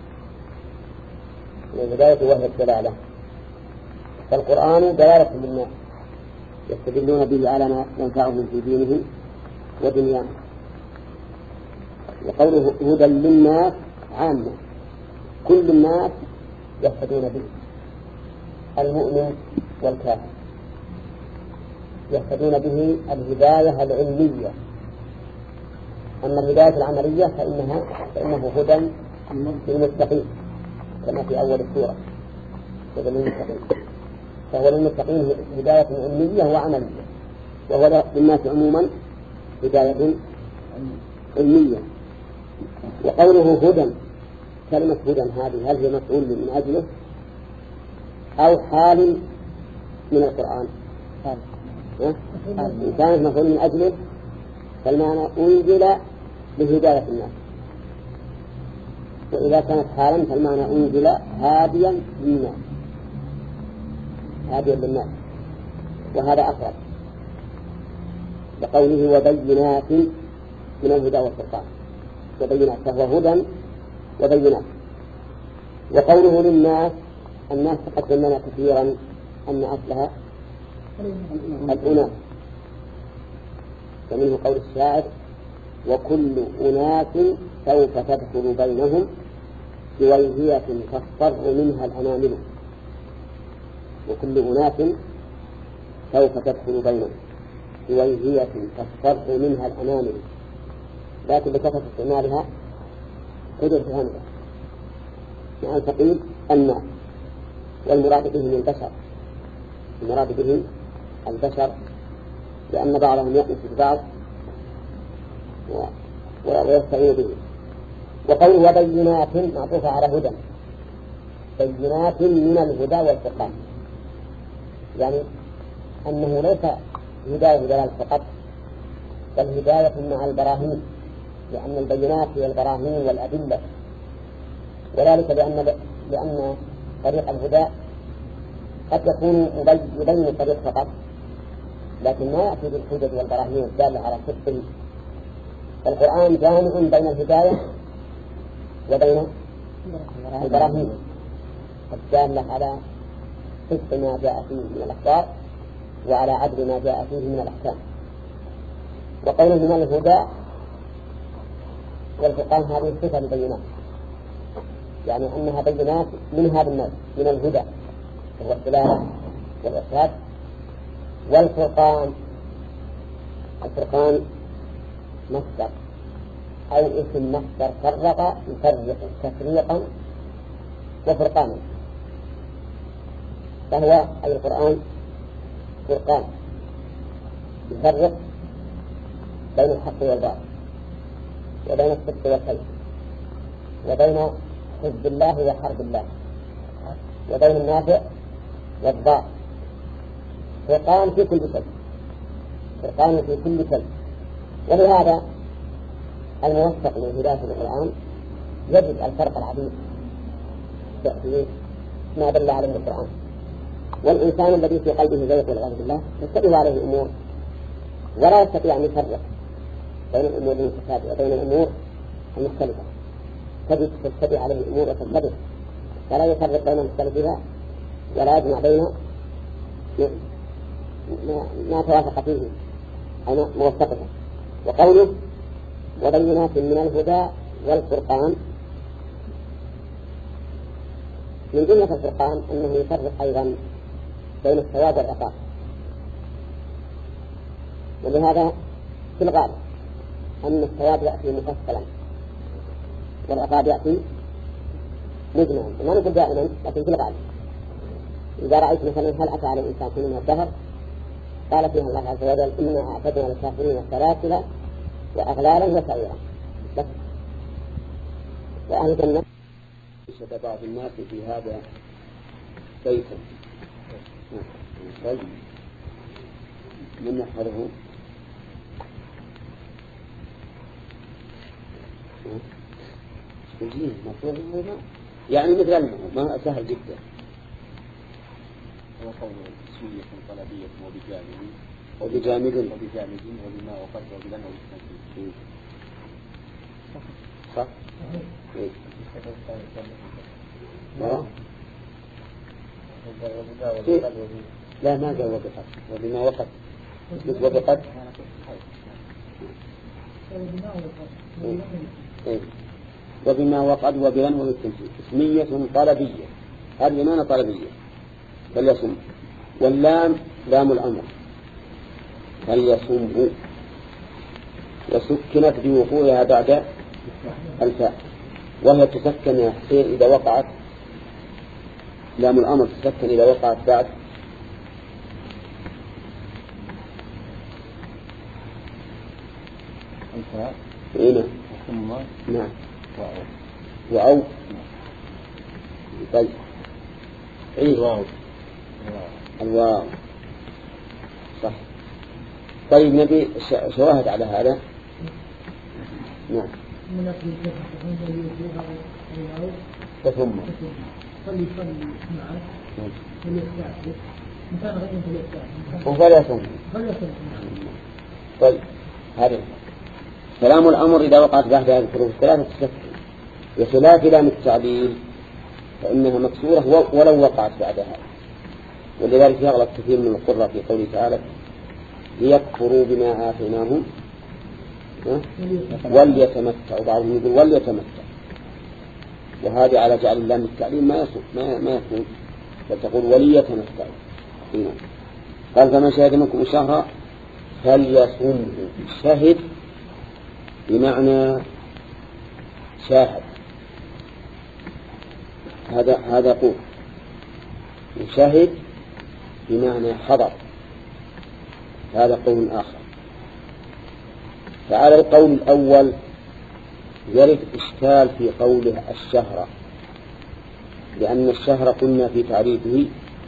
من الهداية وهي الدلالة، فالقرآن دلالة للناس يستدلون به على ما ينفعهم في دينهم ودنياهم. وقوله هدى للناس عامة، كل الناس يهتدون به، المؤمن والكافر يهتدون به الهداية العلمية. أما الهداية العملية فإنها فإنه هدى للمتقين كما في أول السورة، هدى للمتقين، فهو للمتقين هداية علمية وعملية، وهو للناس عموما هداية علمية. وقوله هدى، كلمة هدى هذه هل هي مفعول من أجله أو حال من القرآن؟ إن كانت مفعول من أجله فالمعنى أنزل بهداية الناس، وإذا كانت حالا فالمعنى أنزل هاديا للناس، هاديا للناس، وهذا أقرب لقوله وبينات من الهدى والفرقان، وبينات فهو هدى وبينات. وقوله للناس، الناس تقدم لنا كثيرا أن أصلها الأناس، ومنه قول الشاعر وكل أناس سوف تدخل بينهم بويهية تصفر منها الأنامل. وكل أناس سوف تدخل بينهم بويهية تصفر منها الأنامل، لكن بكثرة استعمالها قدر همزة مع الفقيد الناس، والمراد به من البشر، المراد به البشر، لأن بعضهم يأنس ببعض ويستعين به. وقوله وبينات معطوفة على هدى، بينات من الهدى والفرقان، يعني أنه ليس هداية دلالة فقط، بل هداية مع البراهين، لأن البينات هي البراهين والأدلة، وذلك لأن لأن طريق الهدى قد يكون يبين الطريق فقط، لكن ما يأتي بالحجج والبراهين الدالة على صدقه. فالقرآن جامع بين الهداية وبين البراهين الدالة على صدق ما جاء فيه من الأخبار وعلى عدل ما جاء فيه من الأحكام. وقوله من الهدى والفرقان هذه صفة لبينات، يعني أنها بينات من هذا النوع من الهدى وهو الدلالة والإرشاد. والفرقان، الفرقان مصدر أو اسم مصدر فرق يفرق تفريقا وفرقانا، فهو أي القرآن فرقان يفرق بين الحق والباطل وبين الصدق والكذب وبين حزب الله وحرب الله وبين النافع والضار. فرقان في كل شيء، فرقان في كل شيء. ولهذا الموفق من هداية القرآن يجد الفرق العديد في ما دل عليه القرآن. والإنسان الذي في قلبه زيغ والعياذ بالله تشتبه عليه أمور ولا يستطيع أن يفرق بين الأمور المتشابهة وبين الأمور المختلفة، تجد تشتبه عليه الأمور وتنتبه فلا يفرق بين مختلفها ولا يجمع بين ما توافق فيه أو موفقه. وقوله وبينات من الهدى والفرقان، من جملة الفرقان أنه يفرق أيضا بين الثواب والعقاب. ولهذا في الغالب أن الثواب يأتي مفصلا والعقاب يأتي مجمعا، ما نقول دائما لكن في الغالب. إذا رأيت مثلا هل أتى على الإنسان من الدهر قال فيها الله عز وجل إنا أعتدنا للكافرين سلاسل وأغلالا وسعيرا. وأهل الجنة يشهد بعض الناس في هذا بيتا من يحفظه يعني مثل المهم ما سهل جدا. وقوله سوية طلبية وبجامد وبجامد وبجامد وبما وقد وبلن وبالتنفيذ. صح؟ إيه. لا ما قال وبقد وبما وقد مثل وبقد وبما وقد وبلن وبالتنفيذ. اسمية طلبية، هذه معنى طلبية فليصم. واللام لام الأمر فليصمه، وسكنت بوقوعها بعد الفاء، وهي تسكن يا حسين إذا وقعت لام الأمر تسكن إذا وقعت بعد الفاء. إيه ثم نعم وأو طيب إيه الواو الواو صح. طيب نبي شواهد على هذا. نعم ثم صلي صلي معه فليستعفف مكان غير فليستعفف وفليصم. طيب هذا كلام الأمر إذا وقعت بعد هذه الحروف الثلاثة تسكن، بخلاف لام التعليل فإنها مكسورة ولو وقعت بعد هذا. ولذلك يغلط كثير من القراء في قوله تعالى ليكفروا بما آتيناهم وليتمتعوا، بعضهم يقول وليتمتع، وهذه على جعل اللام التعليل ما يصح ما ما يكون، فتقول وليتمتع. قال فمن شهد منكم الشهر فليصمه. شهد بمعنى شاهد، هذا هذا قول. وشهد بمعنى حضر، هذا قول آخر. فعلى القول الأول يرد إشكال في قوله الشهر، لأن الشهر قلنا في تعريفه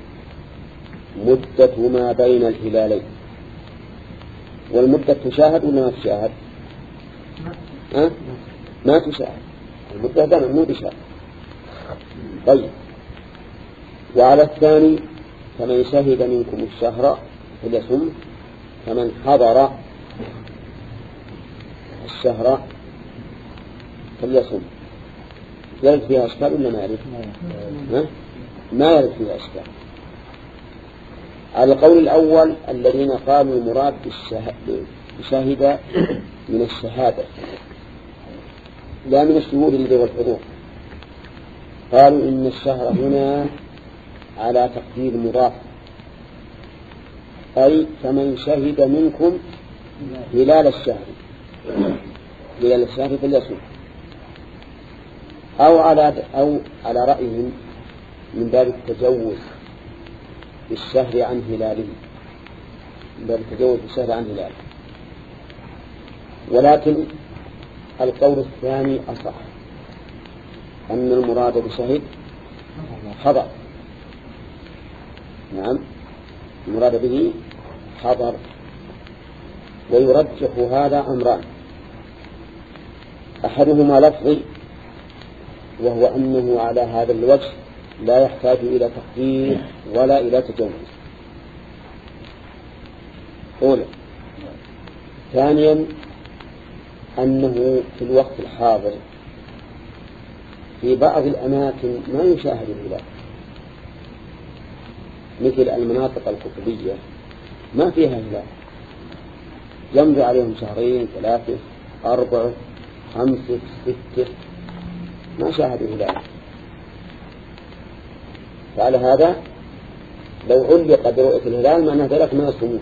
مدة ما بين الهلالين، والمدة تشاهد ولا ما تشاهد؟ أه؟ ما تشاهد، المدة دائما مو تشاهد. طيب وعلى الثاني فمن شهد منكم الشهر فليصم، فمن حضر الشهر فليصم. يرد فيها أشكال ولا ما يرد؟ ما يرد فيها أشكال. على القول الأول الذين قالوا المراد بشهد من الشهادة لا من الشهود الذي والحضور، قالوا إن الشهر هنا على تقدير مضاف، أي فمن شهد منكم هلال الشهر هلال الشهر فليصم، أو على أو على رأيهم من باب التجوز بالشهر عن هلاله، بل تجوز الشهر عن هلال. ولكن القول الثاني أصح، أن المراد بشهد حضر. نعم، المراد به حضر. ويرجح هذا أمران: أحدهما لفظي، وهو أنه على هذا الوجه لا يحتاج إلى تقدير ولا إلى تجوز. أولا. ثانيا أنه في الوقت الحاضر في بعض الأماكن ما يشاهد الهلال، مثل المناطق القطبية ما فيها هلال، يمضي عليهم شهرين ثلاثة أربعة خمسة ستة ما شاهدوا الهلال. فعلى هذا لو علق برؤية الهلال معناه ذلك ما يصومون.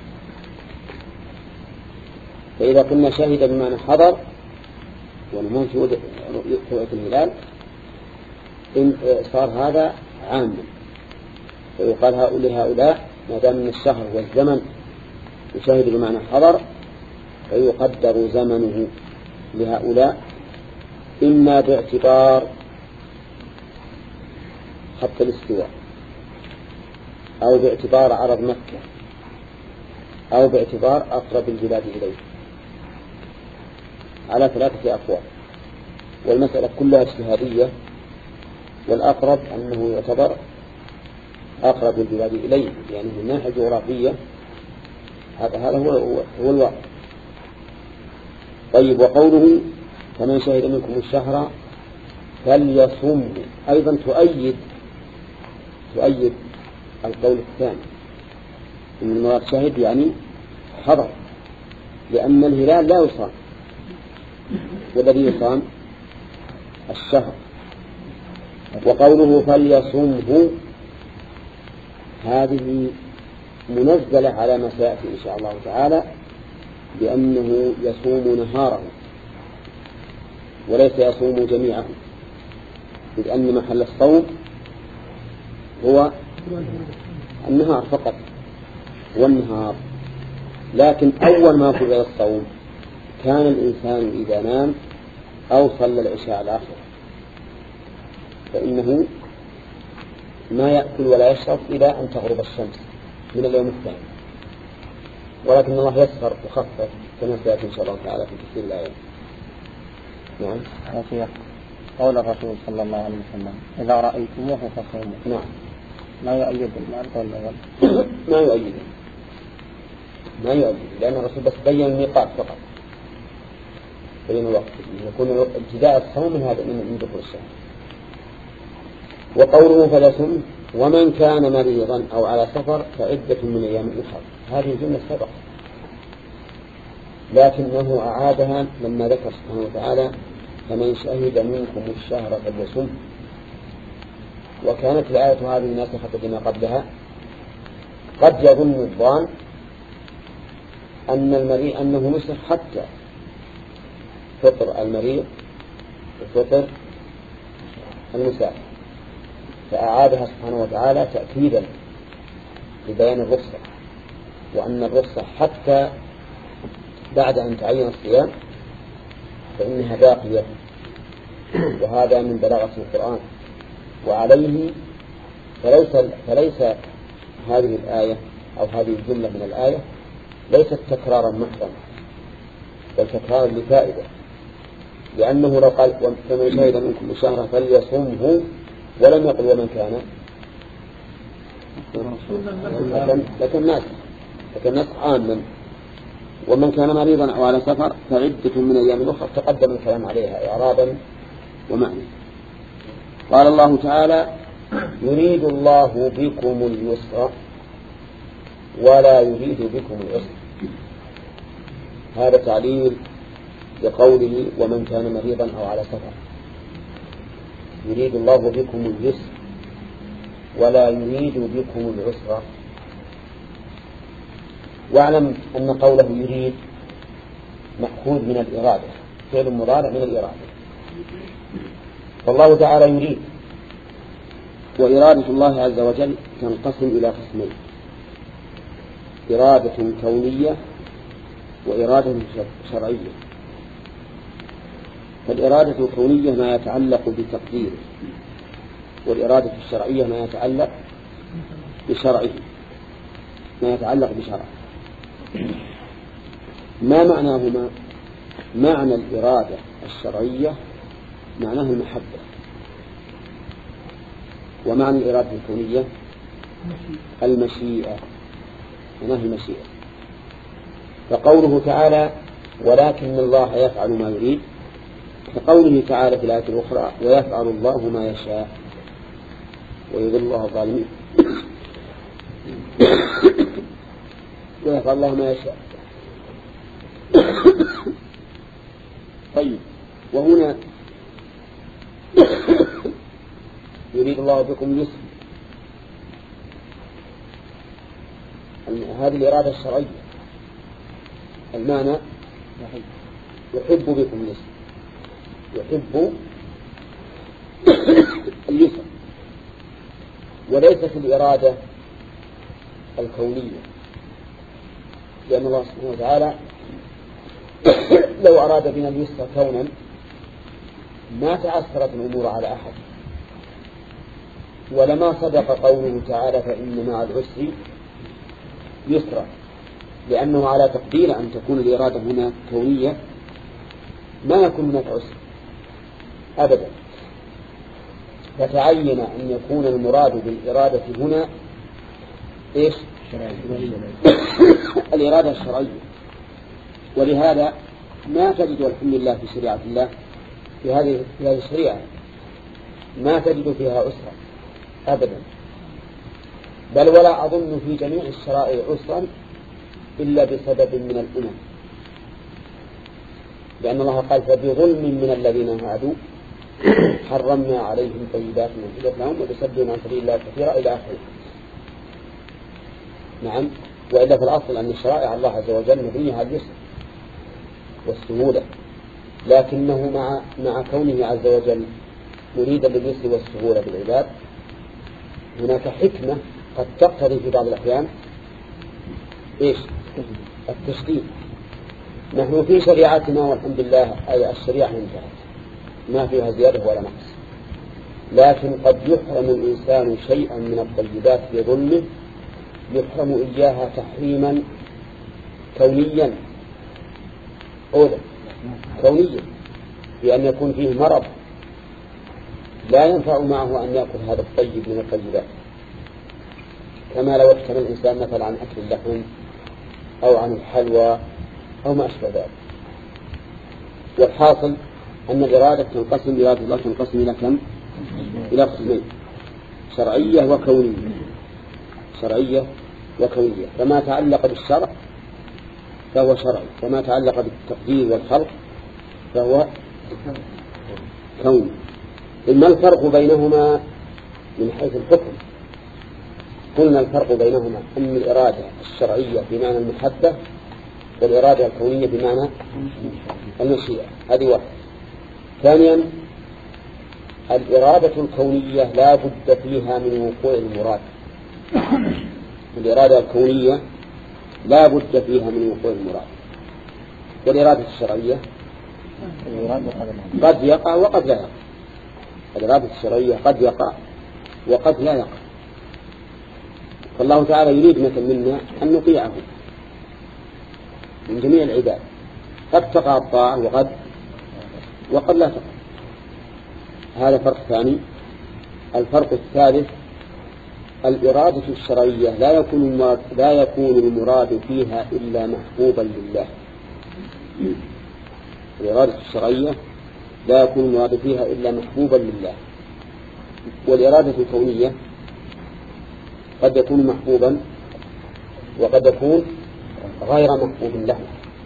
فإذا قلنا شهد بمعنى حضر ونمون في رؤية الهلال إن صار هذا عاما، فيقال هؤلاء هؤلاء ما دام من الشهر والزمن يشاهد بمعنى حضر فيقدر زمنه لهؤلاء، إما باعتبار خط الاستواء، أو باعتبار عرض مكة، أو باعتبار أقرب البلاد إليه، على ثلاثة أقوال. والمسألة كلها اجتهادية، والأقرب أنه يعتبر أقرب البلاد إليه، يعني من الناحية الجغرافية هذا هذا هو هو الواقع. طيب، وقوله فمن شهد منكم الشهر فليصمه أيضا تؤيد تؤيد القول الثاني إن المراد شهد يعني حضر، لأن الهلال لا يصام، والذي يصام الشهر. وقوله فليصمه هذه منزلة على ما سيأتي إن شاء الله تعالى، بأنه يصوم نهاره وليس يصوم جميعه، إذ أن محل الصوم هو النهار فقط والنهار. لكن أول ما فرض الصوم كان الإنسان إذا نام أو صلى العشاء الآخر فإنه ما يأكل ولا يشرب إلى أن تغرب الشمس من اليوم الثاني، ولكن الله يسر وخفف كما سيأتي إن شاء الله تعالى في كثير الآيات. نعم. وفي قول الرسول صلى الله عليه وسلم إذا رأيتموه فصوموا. نعم. ما يؤيد المعنى ولا ما يؤيد ما يؤيد لأن الرسول بس بين الميقات فقط، بين الوقت يكون ابتداء الصوم من هذا من دخول الشهر. وقوله فليصم ومن كان مريضا أو على سفر فعدة من أيام أخرى، هذه جملة سبق، لكنه أعادها لما ذكر سبحانه وتعالى فمن شهد منكم الشهر فليصم. وكانت الآية هذه ناسخة بما قبلها. قد يظن الظان أن المريض أنه نسخ حتى فطر المريض وفطر المسافر، فأعادها سبحانه وتعالى تأكيدا لبيان الرخصة، وأن الرخصة حتى بعد أن تعين الصيام فإنها باقية، وهذا من بلاغة القرآن. وعليه فليس, فليس هذه الآية أو هذه الجملة من الآية ليست تكرارا محضا، بل تكرارا لفائدة، لأنه لو قال فمن شهد منكم الشهر فليصمه ولم يقل ومن كان لكن ناس لكن ناس عاما، ومن كان مريضا أو على سفر فعدة من أيام أخرى تقدم الكلام عليها إعرابا ومعنى. قال الله تعالى يريد الله بكم اليسر ولا يريد بكم العسر، هذا تعليل لقوله ومن كان مريضا أو على سفر، يريد الله بكم اليسر ولا يريد بكم العسر. واعلم أن قوله يريد مأخوذ من الإرادة، فعل مضارع من الإرادة، فالله تعالى يريد، وإرادة الله عز وجل تنقسم إلى قسمين: إرادة كونية وإرادة شرعية. فالإرادة الكونية ما يتعلق بتقديره، والإرادة الشرعية ما يتعلق بشرعه، ما يتعلق بشرعه. ما معناهما؟ معنى الإرادة الشرعية معناه المحبة، ومعنى الإرادة الكونية المشيئة، معناه المشيئة. فقوله تعالى ولكن الله يفعل ما يريد، كقوله تعالى في الآية الأخرى ويفعل الله ما يشاء ويضل الله الظالمين. ويفعل الله ما يشاء. طيب، وهنا يريد الله بكم اليسر، هذه الإرادة الشرعية. المعنى يحب بكم اليسر، يحب اليسر، وليست الإرادة الكونية، لأن الله سبحانه وتعالى لو أراد بنا اليسر كونا ما تعسرت الأمور على أحد، ولما صدق قوله تعالى فإن مع العسر يسرا، لأنه على تقدير أن تكون الإرادة هنا كونية ما يكون هناك عسر أبدا. فتعين أن يكون المراد بالإرادة هنا إيش؟ الإرادة الشرعية. ولهذا ما تجد والحمد لله في شريعة الله في هذه في هذه الشريعة ما تجد فيها عسرا أبدا، بل ولا أظن في جميع الشرائع عسرا إلا بسبب من الأمم، لأن الله قال فبظلم من الذين هادوا حرمنا عليهم طيبات محلت لهم وبصدهم عن سبيل الله كثيرا إلى آخره. نعم، وإلا في الأصل أن شرائع الله عز وجل مبنية على اليسر والسهولة، لكنه مع مع كونه عز وجل مريدا لليسر والسهولة بالعباد هناك حكمة قد تقتضي في بعض الأحيان إيش؟ التشديد. نحن في شريعتنا والحمد لله أي الشريعة انتهت ما فيها زيادة ولا نقص، لكن قد يحرم الإنسان شيئا من الطيبات بظلمه، يحرم إياها تحريما كونيا أولا كونيا، بأن يكون فيه مرض لا ينفع معه أن يأكل هذا الطيب من الطيبات، كما لو احتمل الإنسان مثلا عن أكل اللحم أو عن الحلوى أو ما أشبه ذلك. والحاصل أن الإرادة تنقسم إرادة الله تنقسم إلى كم؟ إلى قسمين، شرعية وكونية. شرعية وكونية، فما تعلق بالشرع فهو شرعي، وما تعلق بالتقدير والخلق فهو كوني. إما الفرق بينهما من حيث الحكم، قلنا الفرق بينهما أن الإرادة الشرعية بمعنى المحبة والإرادة الكونية بمعنى المشيئة، هذه واحدة. ثانيا الإرادة الكونية لا بد فيها من وقوع المراد، الإرادة الكونية لا بد فيها من وقوع المراد. والإرادة الشرعية قد يقع وقد لا يقع، الإرادة الشرعية قد يقع وقد لا يقع. فالله تعالى يريد مثل منا أن نطيعه من جميع العباد، قد تقع الطاعة وقد وقد لا تقع. هذا فرق ثاني. الفرق الثالث الإرادة الشرعية لا يكون المراد لا يكون المراد فيها إلا محبوبا لله. الإرادة الشرعية لا يكون المراد فيها إلا محبوبا لله. والإرادة الكونية قد يكون محبوبا وقد يكون غير محبوب له،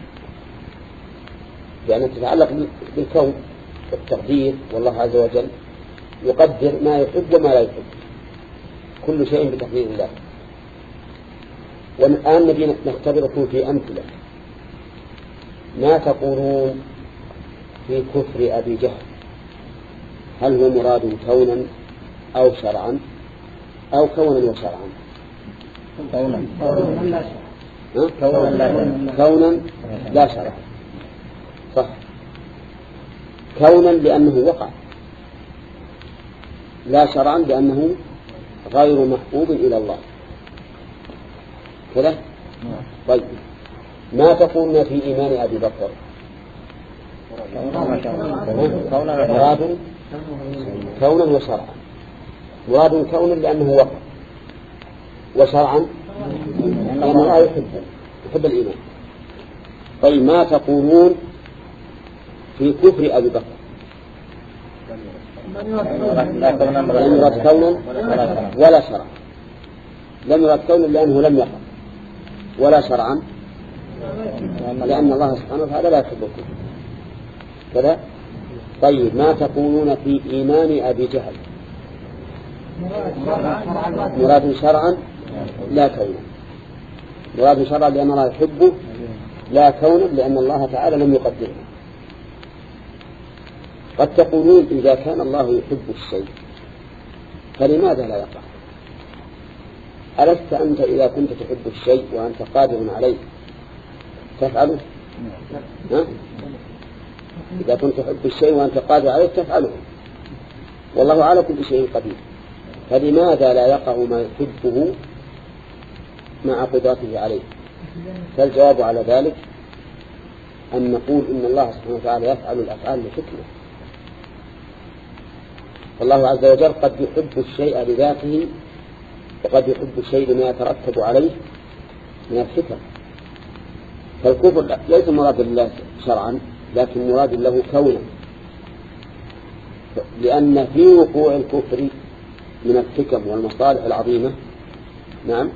لأنها تتعلق بالكون والتقدير، والله عز وجل يقدر ما يحب وما لا يحب، كل شيء بتقدير الله. والآن نبي نختبركم في أمثلة. ما تقولون في كفر أبي جهل؟ هل هو مراد كونا أو شرعا أو كونا وشرعا؟ كونا. كونا لا شرعا. صح، كونا لأنه وقع، لا شرعا لأنه غير محبوب إلى الله كذا. طيب ما تقولون في إيمان أبي بكر؟ مراد كونا وشرعا. مراد كونا لأنه وقع، وشرعا لأنه لا يحب يحب الإيمان. طيب ما تقولون في كفر أبي بكر؟ لم يرد كونا ولا شرعا. لم يرد كونا لأنه لم يقع، ولا شرعا لأن الله سبحانه وتعالى لا يحب الكفر كذا. طيب ما تقولون في إيمان أبي جهل؟ مراد شرعا لا كونا. مراد شرعا لأن الله يحبه، لا كونا لأن الله تعالى لم يقدره. قد تقولون إذا كان الله يحب الشيء فلماذا لا يقع؟ ألست أنت إذا كنت تحب الشيء وأنت قادر عليه تفعله؟ ها؟ إذا كنت تحب الشيء وأنت قادر عليه تفعله، والله على كل شيء قدير، فلماذا لا يقع ما يحبه مع قدرته عليه؟ فالجواب على ذلك أن نقول إن الله سبحانه وتعالى يفعل الأفعال لحكمة. الله عز وجل قد يحب الشيء لذاته، وقد يحب الشيء لما يترتب عليه من الحكم. فالكفر ليس مراد لله شرعا لكن مراد له كونا، لأن في وقوع الكفر من الحكم والمصالح العظيمة نعم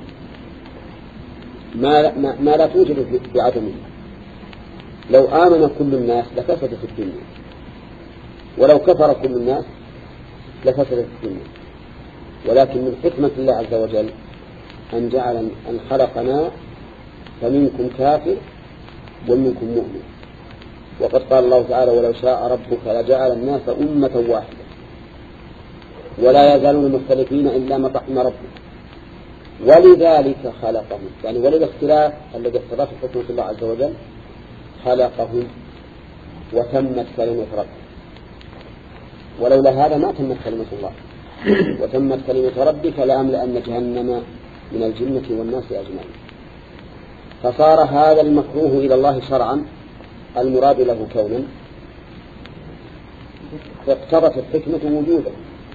ما, ما, ما لا توجد بعدمه. لو آمن كل الناس لفسدت الدنيا، ولو كفر كل الناس لفسدت الدنيا. ولكن من حكمة الله عز وجل أن جعل أن خلقنا فمنكم كافر ومنكم مؤمن. وقد قال الله تعالى ولو شاء ربك لجعل الناس أمة واحدة ولا يزالون مختلفين إلا ما رحم ربك ولذلك خلقهم، يعني ولذا اختلاف الذي اقتضته حكمة الله عز وجل خلقهم وتمت كلمة ربك. ولولا هذا ما تمت كلمة الله، وتمت كلمة ربك لأملأن جهنم من الجنة والناس أجمعين. فصار هذا المكروه إلى الله شرعا المراد له كونا، فاقتضت الحكمة وجوده،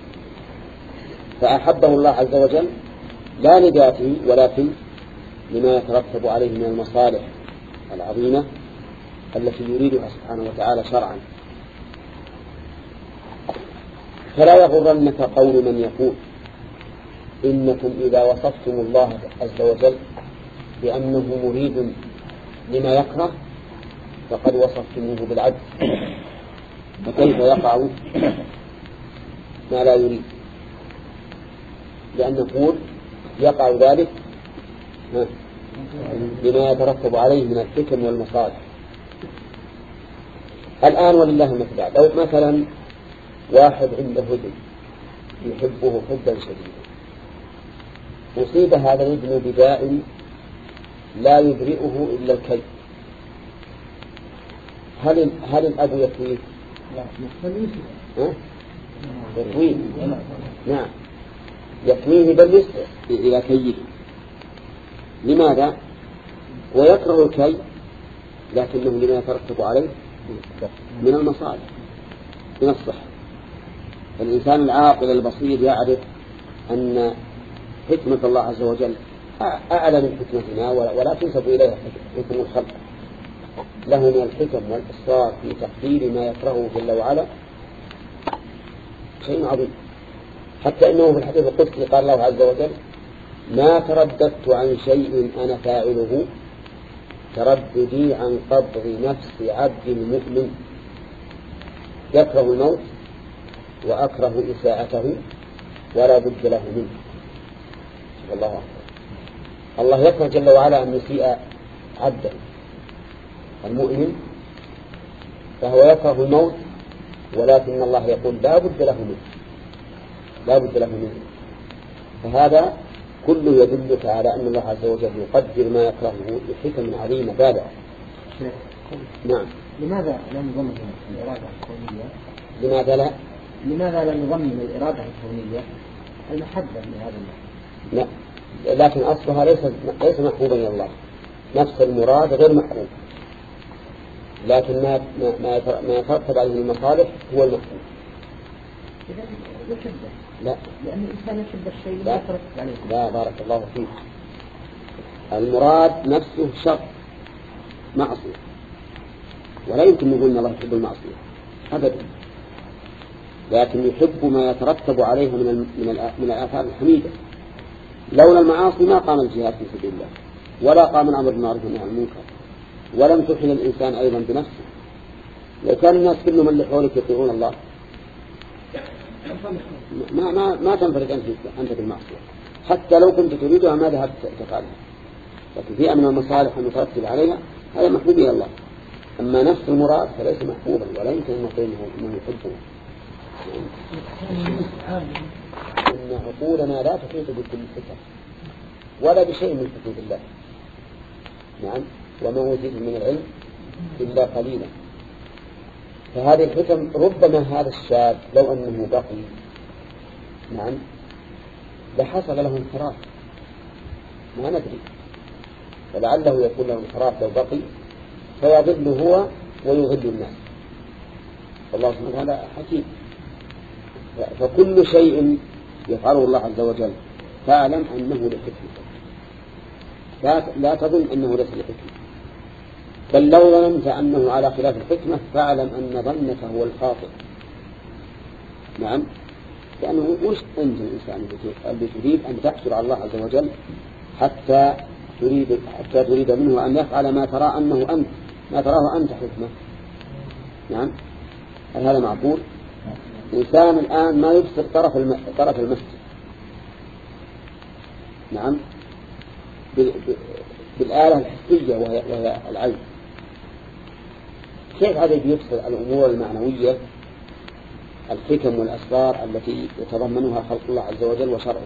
فأحبه الله عز وجل لا لذاته ولكن لما يترتب عليه من المصالح العظيمة التي يريدها سبحانه وتعالى شرعا. فلا يغرنك قول من يقول إنكم إذا وصفتم الله عز وجل بأنه مريد لما يكره فقد وصفتموه بالعدل، فكيف يقع ما لا يريد؟ لأن نقول يقع ذلك بما يترتب عليه من الحكم والمصالح. الآن ولله المثل، لو مثلا واحد عنده ابن يحبه حبا شديدا، أصيب هذا الابن بداء لا يبرئه إلا الكي، هل هل الأب يكويه؟ لا، يكويه، نعم يكويه بل إلى كيه. لماذا؟ ويكره الكي لكنه لما يترتب عليه من المصالح من الصحة. الإنسان العاقل البصير يعرف أن حكمة الله عز وجل أعلى من حكمتنا ولا تنسب إليها حكم الخلق، له من الحكم والإصرار في تقدير ما يكرهه جل وعلا شيء عظيم. حتى إنه في الحديث القدسي قال الله عز وجل ما ترددت عن شيء أنا فاعله ترددي عن قبض نفس عبد مؤمن يكره الموت وأكره إساءته ولا بد له منه. الله أكبر. الله يكره جل وعلا أن يسيء عبده المؤمن، فهو يكره الموت، ولكن الله يقول لا بد له منه لا بد له منه. فهذا كله يدلك على أن الله عز وجل يقدر ما يكرهه بحكم عظيمة بالغة. نعم. لماذا لا نضمن الإرادة الكونية؟ لماذا لا؟ لماذا لا نضمن الإرادة الكونية المحبة لهذا الله؟ لا، لكن أصلها ليس ليس محبوبا إلى الله، نفس المراد غير محبوب، لكن ما ما ما يترتب عليه المصالح هو المحبوب. إذا يحبه. لا. لأن الإنسان يحب الشيء لا. لا يترتب عليه. لا بارك الله فيك. المراد نفسه شر معصية، ولا يمكن نقول أن الله يحب المعصية أبدا، لكن يحب ما يترتب عليها من من من الآثار الحميدة. لولا المعاصي ما قام الجهاد في سبيل الله، ولا قام الأمر بالمعروف والنهي عن المنكر، ولم تحل الإنسان أيضا بنفسه. لو كان الناس كلهم اللي حولك يطيعون الله ما ما ما تنفرد أنت أنت بالمعصية، حتى لو كنت تريدها ما ذهبت تفعلها. لكن في من المصالح المترتب عليها هذا محبوب إلى الله. أما نفس المراد فليس محبوبا، ولا يمكن أن نقول أنه يحبه. إن عقولنا لا تحيط بكل الحكم ولا بشيء من حدود الله. نعم. وما أوتيتم من العلم إلا قليلا. فهذه الحكم ربما هذا الشاب لو أنه بقي نعم لحصل له انحراف، ما ندري، فلعله يكون له انحراف لو بقي فيضل هو ويضل الناس. والله سبحانه وتعالى حكيم. فكل شيء يفعله الله عز وجل فاعلم أنه لحكمة، لا, لا تظن أنه ليس لحكمة، بل لو ظننت أنه على خلاف الحكمة فاعلم أن ظنك هو الخاطئ. نعم. لأنه وش أنت الإنسان اللي تريد أن تحصل على الله عز وجل حتى تريد حتى تريد منه أن يفعل ما ترى أنه أنت ما تراه أنت حكمة. نعم. هل هذا معقول؟ إنسان الآن ما يبصر طرف الم... طرف المسجد نعم بال... بالآلة الحسية وهي, وهي العين. كيف هذا يبصر الأمور المعنوية الحكم والأسرار التي يتضمنها خلق الله عز وجل وشرعه؟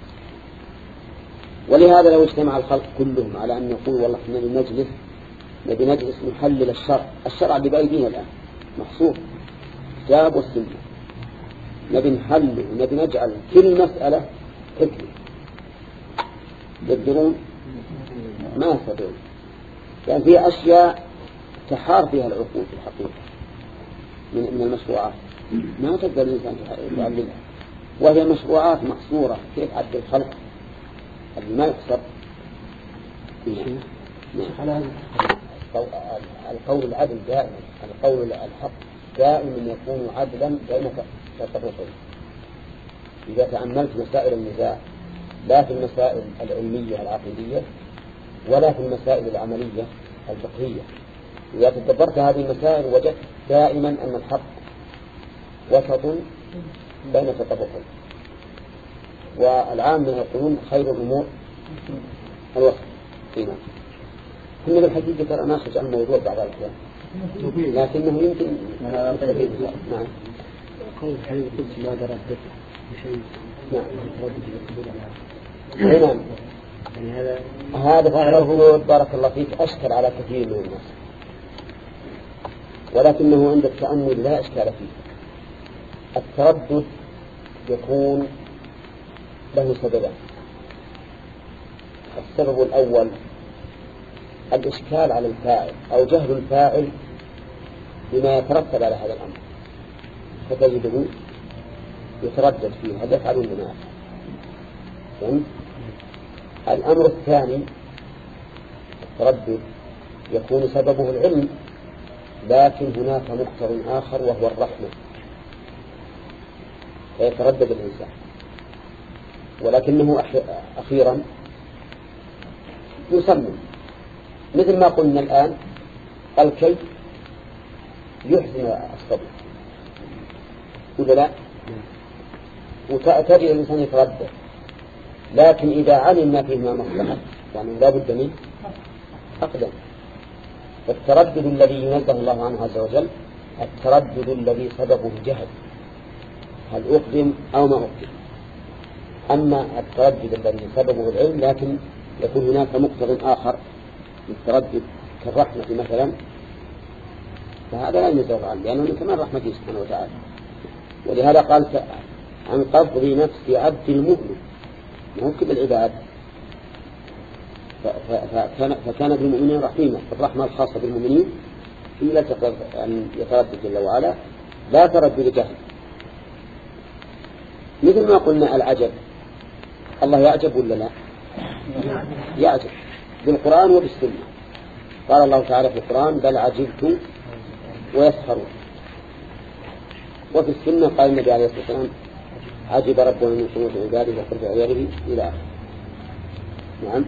ولهذا لو اجتمع الخلق كلهم على أن يقول والله إحنا نجلس نبي نجلس نحلل الشرع الشرع اللي بأيدينا الآن محصور كتاب والسنة، نبي نحلل ونبي نجعل كل مسألة حكمة، يقدرون؟ ما يستطيعون، لأن في أشياء تحار فيها العقول في الحقيقة من من المشروعات ما تقدر الإنسان يعلمها، وهي مشروعات محصورة. كيف عد الخلق اللي ما يحصر؟ نعم. القول العدل دائما، القول الحق دائما يكون عدلا بين الطرفين. إذا تأملت مسائل النزاع لا في المسائل العلمية العقيدية ولا في المسائل العملية الفقهية، إذا تدبرت هذه المسائل وجدت دائما أن الحق وسط بين الطرفين، والعامة يقولون خير الأمور الوسط. فينا هم بالحقيقة ترى ناخذ عن الموضوع بعض الأحيان لكنه يمكن نعم قول الحديث القدسي لا درجة بشيء نعم نعم يعني هذا هذا فعله بارك الله فيك أشكل على كثير من الناس، ولكنه عند التأمل لا إشكال فيه. التردد يكون له سببان. السبب الأول الإشكال على الفاعل أو جهل الفاعل بما يترتب على هذا الأمر، فتجده يتردد فيه هل يفعلون بما يفعل. الأمر الثاني التردد يكون سببه العلم، لكن هناك مقتضى آخر وهو الرحمة، فيتردد الإنسان، ولكنه أخيرا يسمى مثل ما قلنا الآن الكي يحسن الصبر ولا لا، وتأتي الإنسان يتردد، لكن إذا علم ما فيه ما مصلحة يعني لا بد منه أقدم. فالتردد الذي ينزه الله عنه عز وجل التردد الذي سببه جهل، هل أقدم أو ما أقدم، أما التردد الذي سببه العلم لكن يكون هناك مقتضى آخر للتردد كالرحمة مثلا، فهذا لا ينزل عنه لأنه من كمال رحمته سبحانه وتعالى. ولهذا قال عن قبض نفس عبد المؤمن موكب العباد، فكانت المؤمنين رحيمة الرحمة الخاصة بالمؤمنين في لا تقدر أن يتردد جل وعلا لا تردد جهل. مثل ما قلنا العجب، الله يعجب ولا لا؟ يعجب بالقرآن وبالسنة. قال الله تعالى في القرآن بل عجبت ويسخرون، وفي السنة قال النبي عليه الصلاة والسلام عجب ربنا من قنوت عباده وقرب عياله إلى آخره. نعم.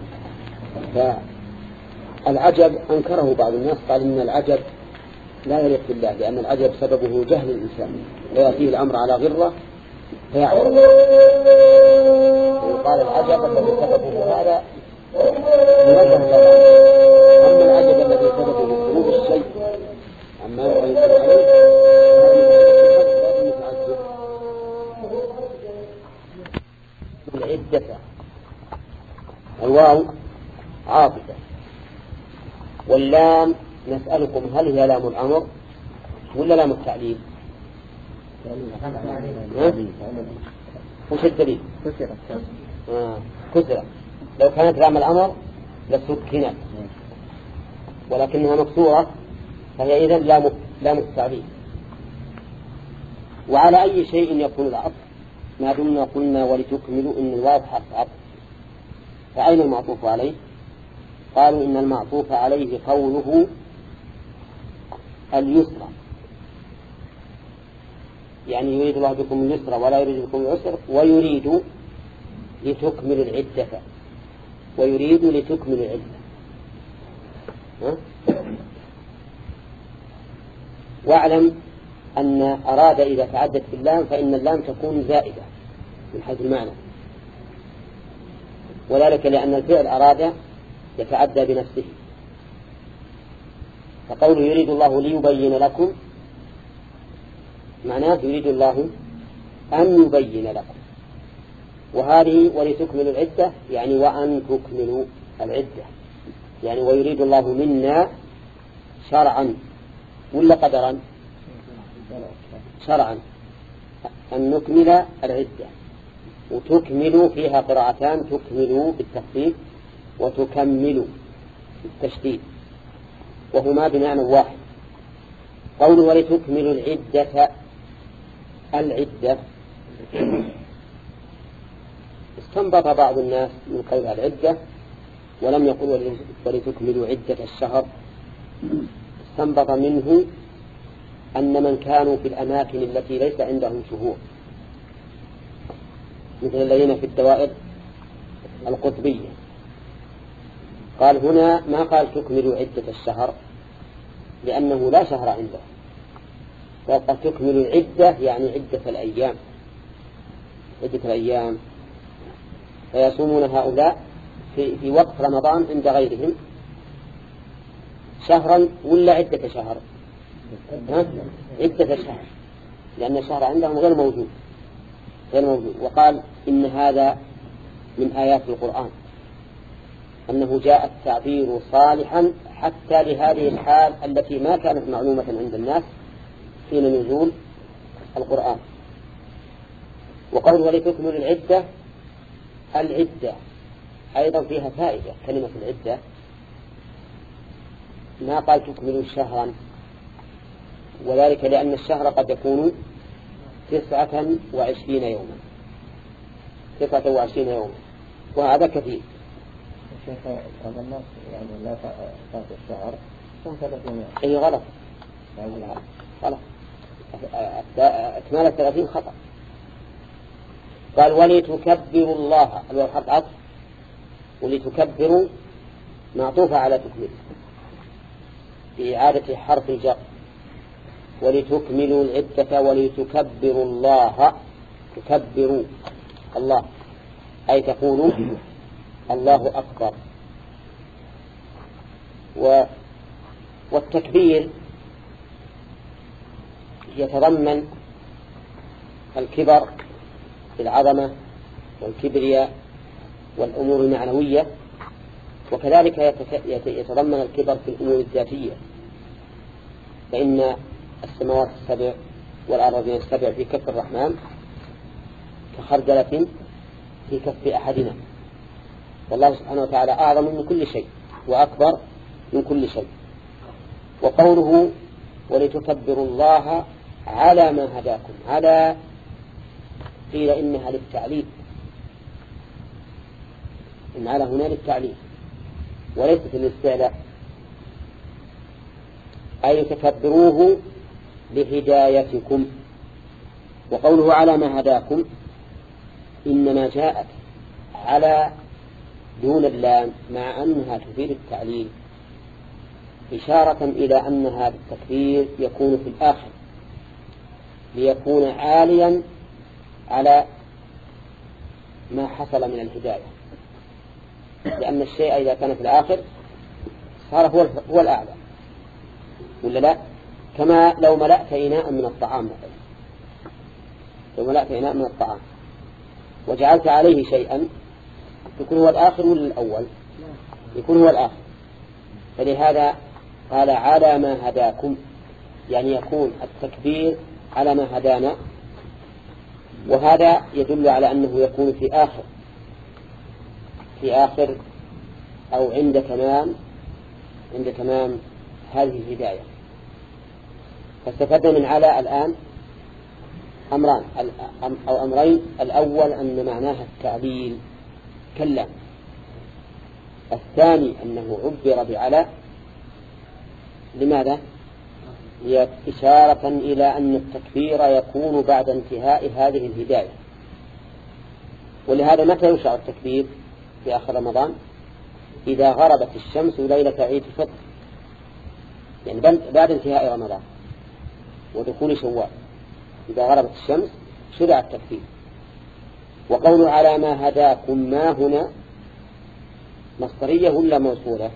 فالعجب أنكره بعض الناس، قال إن العجب لا يليق بالله لأن العجب سببه جهل الإنسان ويأتيه الأمر على غرة فيعجب. وقال العجب الذي سببه هذا منزه الله، أما العجب الذي سببه خروج الشيء أما ينكر عليه هذا متعجب. العدة الواو عاطفة، واللام نسألكم هل هي لام الأمر ولا لام التعليل؟ وش الدليل؟ آه. كسرت. لو كانت لام الأمر لسكنت، ولكنها مكسورة فهي إذن لام لام التعليل. وعلى أي شيء يكون العطف ما دمنا قلنا ولتكملوا إن الواو حرف عطف، فأين المعطوف عليه؟ قالوا إن المعطوف عليه قوله اليسرى، يعني يريد الله بكم اليسرى ولا يريد بكم العسر، ويريد لتكمل العدة، ويريد لتكمل العدة. ها؟ واعلم أن أراد إذا تعدت باللام فإن اللام تكون زائدة من حيث المعنى، وذلك لأن الفعل أراد يتعدى بنفسه، فقوله يريد الله ليبين لكم معناه يريد الله أن يبين لكم، وهذه ولتكملوا العدة يعني وأن تكملوا العدة، يعني ويريد الله منا شرعا ولا قدرا؟ شرعا أن نكمل العدة. وتكملوا فيها قراءتان، تكملوا بالتخفيف وتكملوا بالتشديد، وهما بمعنى واحد. قوله ولتكملوا العدة، العدة استنبط بعض الناس من قول العدة ولم يقل ولتكملوا عدة الشهر، استنبط منه أن من كانوا في الأماكن التي ليس عندهم شهور مثل الذين في الدوائر القطبية، قال هنا ما قال تكملوا عدة الشهر لأنه لا شهر عنده، وقد تكملوا العدة يعني عدة الأيام، عدة الأيام. فيصومون هؤلاء في, في وقت رمضان عند غيرهم شهرا ولا عدة شهر؟ ها؟ عدة شهر، لأن الشهر عندهم غير موجود غير موجود. وقال إن هذا من آيات القرآن أنه جاء التعبير صالحا حتى لهذه الحال التي ما كانت معلومة عند الناس حين نزول القرآن. وقال ولتكمل العدة، العدة أيضا فيها فائدة. كلمة العدة ما قال تكمل شهرا، وذلك لأن الشهر قد يكون تسعة وعشرين يوما تسعة وعشرين يوما وهذا كثير. شيخ هذا الناس يعني لا تعطي الشهر ثم ثلاثين يوم. أي غلط غلط، أكمال الثلاثين خطأ. قال ولتكبروا الله، الواو حرف عطف، ولتكبروا معطوفة على تكمل بإعادة حرف الجر، ولتكملوا العدة ولتكبروا الله، تكبروا الله أي تقولوا الله أكبر. و والتكبير يتضمن الكبر في العظمة والكبرياء والأمور المعنوية، وكذلك يتضمن الكبر في الأمور الذاتية، فإن السماوات السبع والأرضين السبع في كف الرحمن كخردلة في كف أحدنا، والله سبحانه وتعالى أعظم من كل شيء وأكبر من كل شيء. وقوله ولتكبروا الله على ما هداكم، على قيل إنها للتعليل، إن على هنا للتعليل وليست للاستعلاء، أي تكبروه لهدايتكم. وقوله على ما هداكم إنما جاءت على دون اللام مع أنها تفيد التعليل، إشارة إلى أن هذا التكبير يكون في الآخر ليكون عاليا على ما حصل من الهداية، لأن الشيء إذا كان في الآخر صار هو, هو الأعلى، ولا لا؟ كما لو ملأت إناء من الطعام مثلا، لو ملأت إناء من الطعام وجعلت عليه شيئا يكون هو الآخر ولا الأول؟ يكون هو الآخر. فلهذا قال على ما هداكم، يعني يكون التكبير على ما هدانا، وهذا يدل على أنه يكون في آخر في آخر أو عند تمام عند تمام هذه الهداية. فاستفدنا من على الآن أمران أو أمرين، الأول أن معناها التعليل كلا، الثاني أنه عبر بعلى، لماذا؟ هي إشارة إلى أن التكبير يكون بعد انتهاء هذه الهداية. ولهذا متى يشرع التكبير في آخر رمضان؟ إذا غربت الشمس ليلة عيد الفطر، يعني بعد انتهاء رمضان ودخول شوال، إذا غربت الشمس شرع التكبير. وقول على ما هداكم ما هنا مصدرية ولا موصولة؟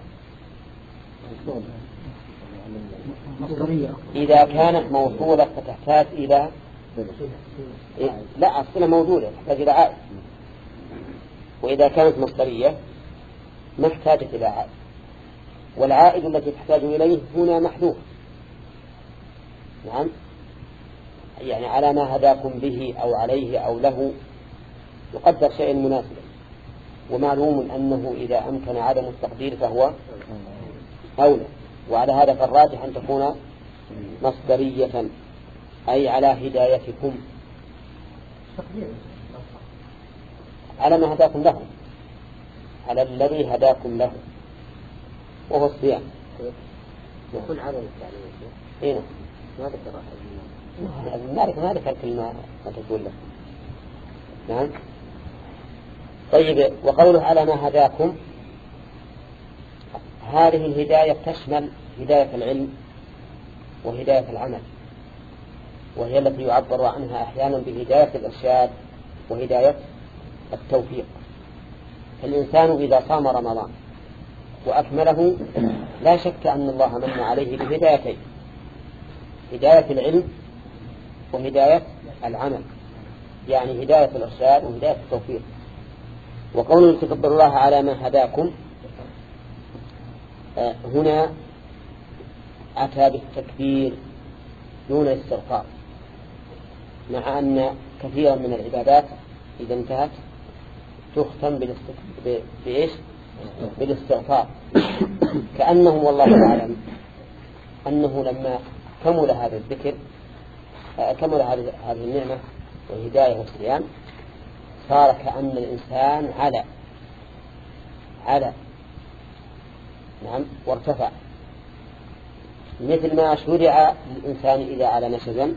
مصدرية. إذا كانت موصولة فتحتاج إلى إيه؟ لا، الصلة موجودة تحتاج إلى عائد. وإذا كانت مصدرية ما احتاجت إلى عائد، والعائد التي تحتاج إليه هنا محذوف. نعم، يعني على ما هداكم به أو عليه أو له يقدر شيء مناسبا، ومعلوم أنه إذا أمكن عدم التقدير فهو أولى. وعلى هذا فالراجح أن تكون مصدرية، أي على هدايتكم، على ما هداكم له، على الذي هداكم له وهو الصيام. يكون عدم التعليم هنا ما ذكر مالك ما ذكر كلمة ما تقول له. نعم. طيب، وقوله على ما هداكم، هذه الهداية تشمل هداية العلم وهداية العمل، وهي التي يعبر عنها أحيانا بهداية الإرشاد وهداية التوفيق. الإنسان إذا صام رمضان وأكمله لا شك أن الله من عليه بهدايتين، هداية العلم وهداية العمل، يعني هداية الإرشاد وهداية التوفيق. وقوله تكبر الله على ما هداكم هنا أتى بالتكبير دون استغفار، مع أن كثيرا من العبادات إذا انتهت تختم بإيش؟ بالاستغفار، كأنه والله أعلم أنه لما كمل هذا الذكر كمل هذه النعمة والهداية والصيام صار كأن الإنسان على على نعم وارتفع، مثل ما شرع للإنسان إذا على نشزا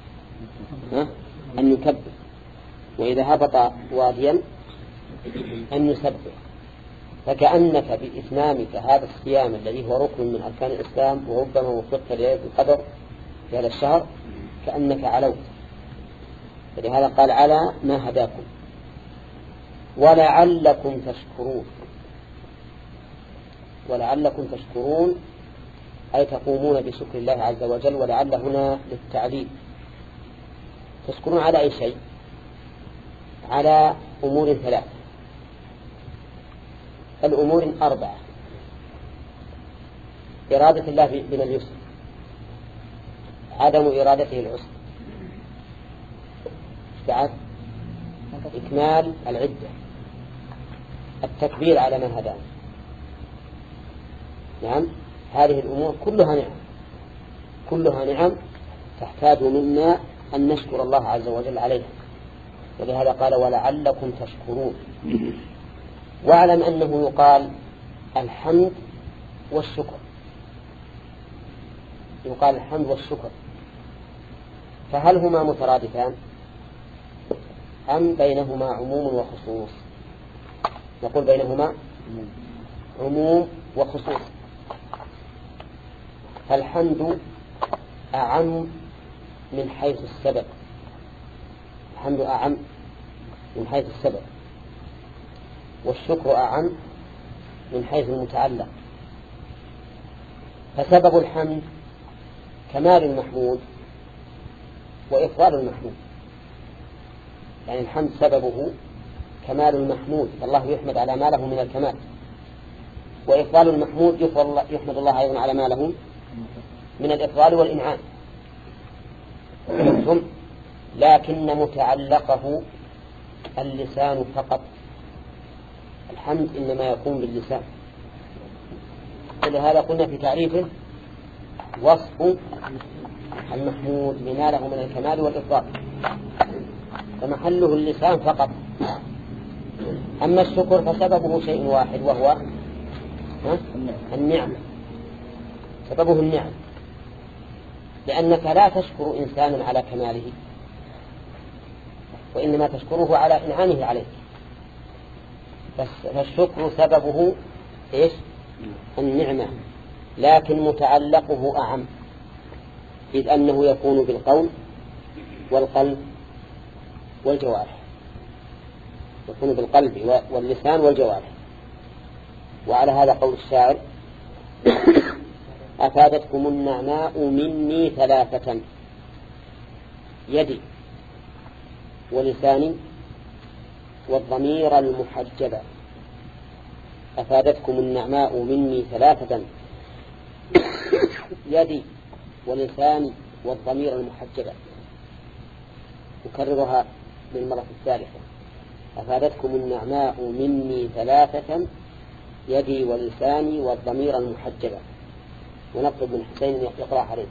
أن يكبر، وإذا هبط واديا أن يسبح. فكأنك بإتمامك هذا الصيام الذي هو ركن من أركان الإسلام، وربما وفقت ليلة القدر في هذا الشهر، كأنك علوت. فلهذا قال على ما هداكم ولعلكم تشكرون. ولعلكم تشكرون أي تقومون بشكر الله عز وجل، ولعل هنا للتعليل. تشكرون على أي شيء؟ على أمور ثلاث، الأمور أربعة: إرادة الله بنا اليسر، عدم إرادته العسر، بعد إكمال العدة، التكبير على ما هدانا. نعم، هذه الأمور كلها نعم، كلها نعم تحتاج منا أن نشكر الله عز وجل عليها، ولهذا قال ولعلكم تشكرون. واعلم أنه يقال الحمد والشكر، يقال الحمد والشكر، فهل هما مترادفان أم بينهما عموم وخصوص؟ نقول بينهما عموم وخصوص. فالحمد أعم من حيث السبب، الحمد أعم من حيث السبب، والشكر أعم من حيث المتعلق. فسبب الحمد كمال المحمود وإفضال المحمود، يعني الحمد سببه كمال المحمود، الله يحمد على ما له من الكمال، وإفضال المحمود يحمد الله أيضا على ما له من الإفضال والإنعام. لكن متعلقه اللسان فقط، الحمد إنما يكون باللسان. ولهذا قلنا في تعريفه وصف المحمود لما له من الكمال والإفضال، فمحله اللسان فقط. أما الشكر فسببه شيء واحد وهو النعمة، سببه النعم، لأنك لا تشكر إنسانا على كماله، وإنما تشكره على إنعامه عليك. فالشكر سببه إيش؟ النعمة، لكن متعلقه أعم، إذ أنه يكون بالقول والقلب والجوارح، يكون بالقلب واللسان والجوارح. وعلى هذا قول الشاعر أفادتكم النعماء مني ثلاثة: يدي ولساني والضمير المحجبة. أفادتكم النعماء مني ثلاثة: يدي ولساني والضمير المحجبة. أكررها للمرة الثالثة: أفادتكم النعماء مني ثلاثة: يدي ولساني والضمير المحجبة. ونطلب من حسين يقرأ عليه.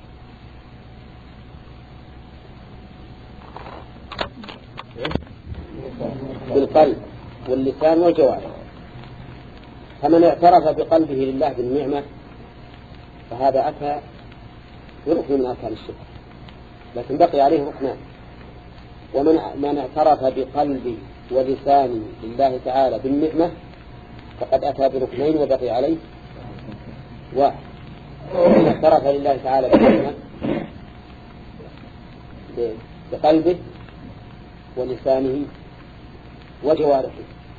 بالقلب واللسان والجوارح. فمن اعترف بقلبه لله بالنعمة فهذا أتى بركن من أركان الشكر، لكن بقي عليه ركنان. ومن من اعترف بقلبه ولسانه لله تعالى بالنعمة فقد أتى بركنين وبقي عليه واحد. ومن اعترف لله تعالى بالنعمة بقلبه ولسانه وجوارحه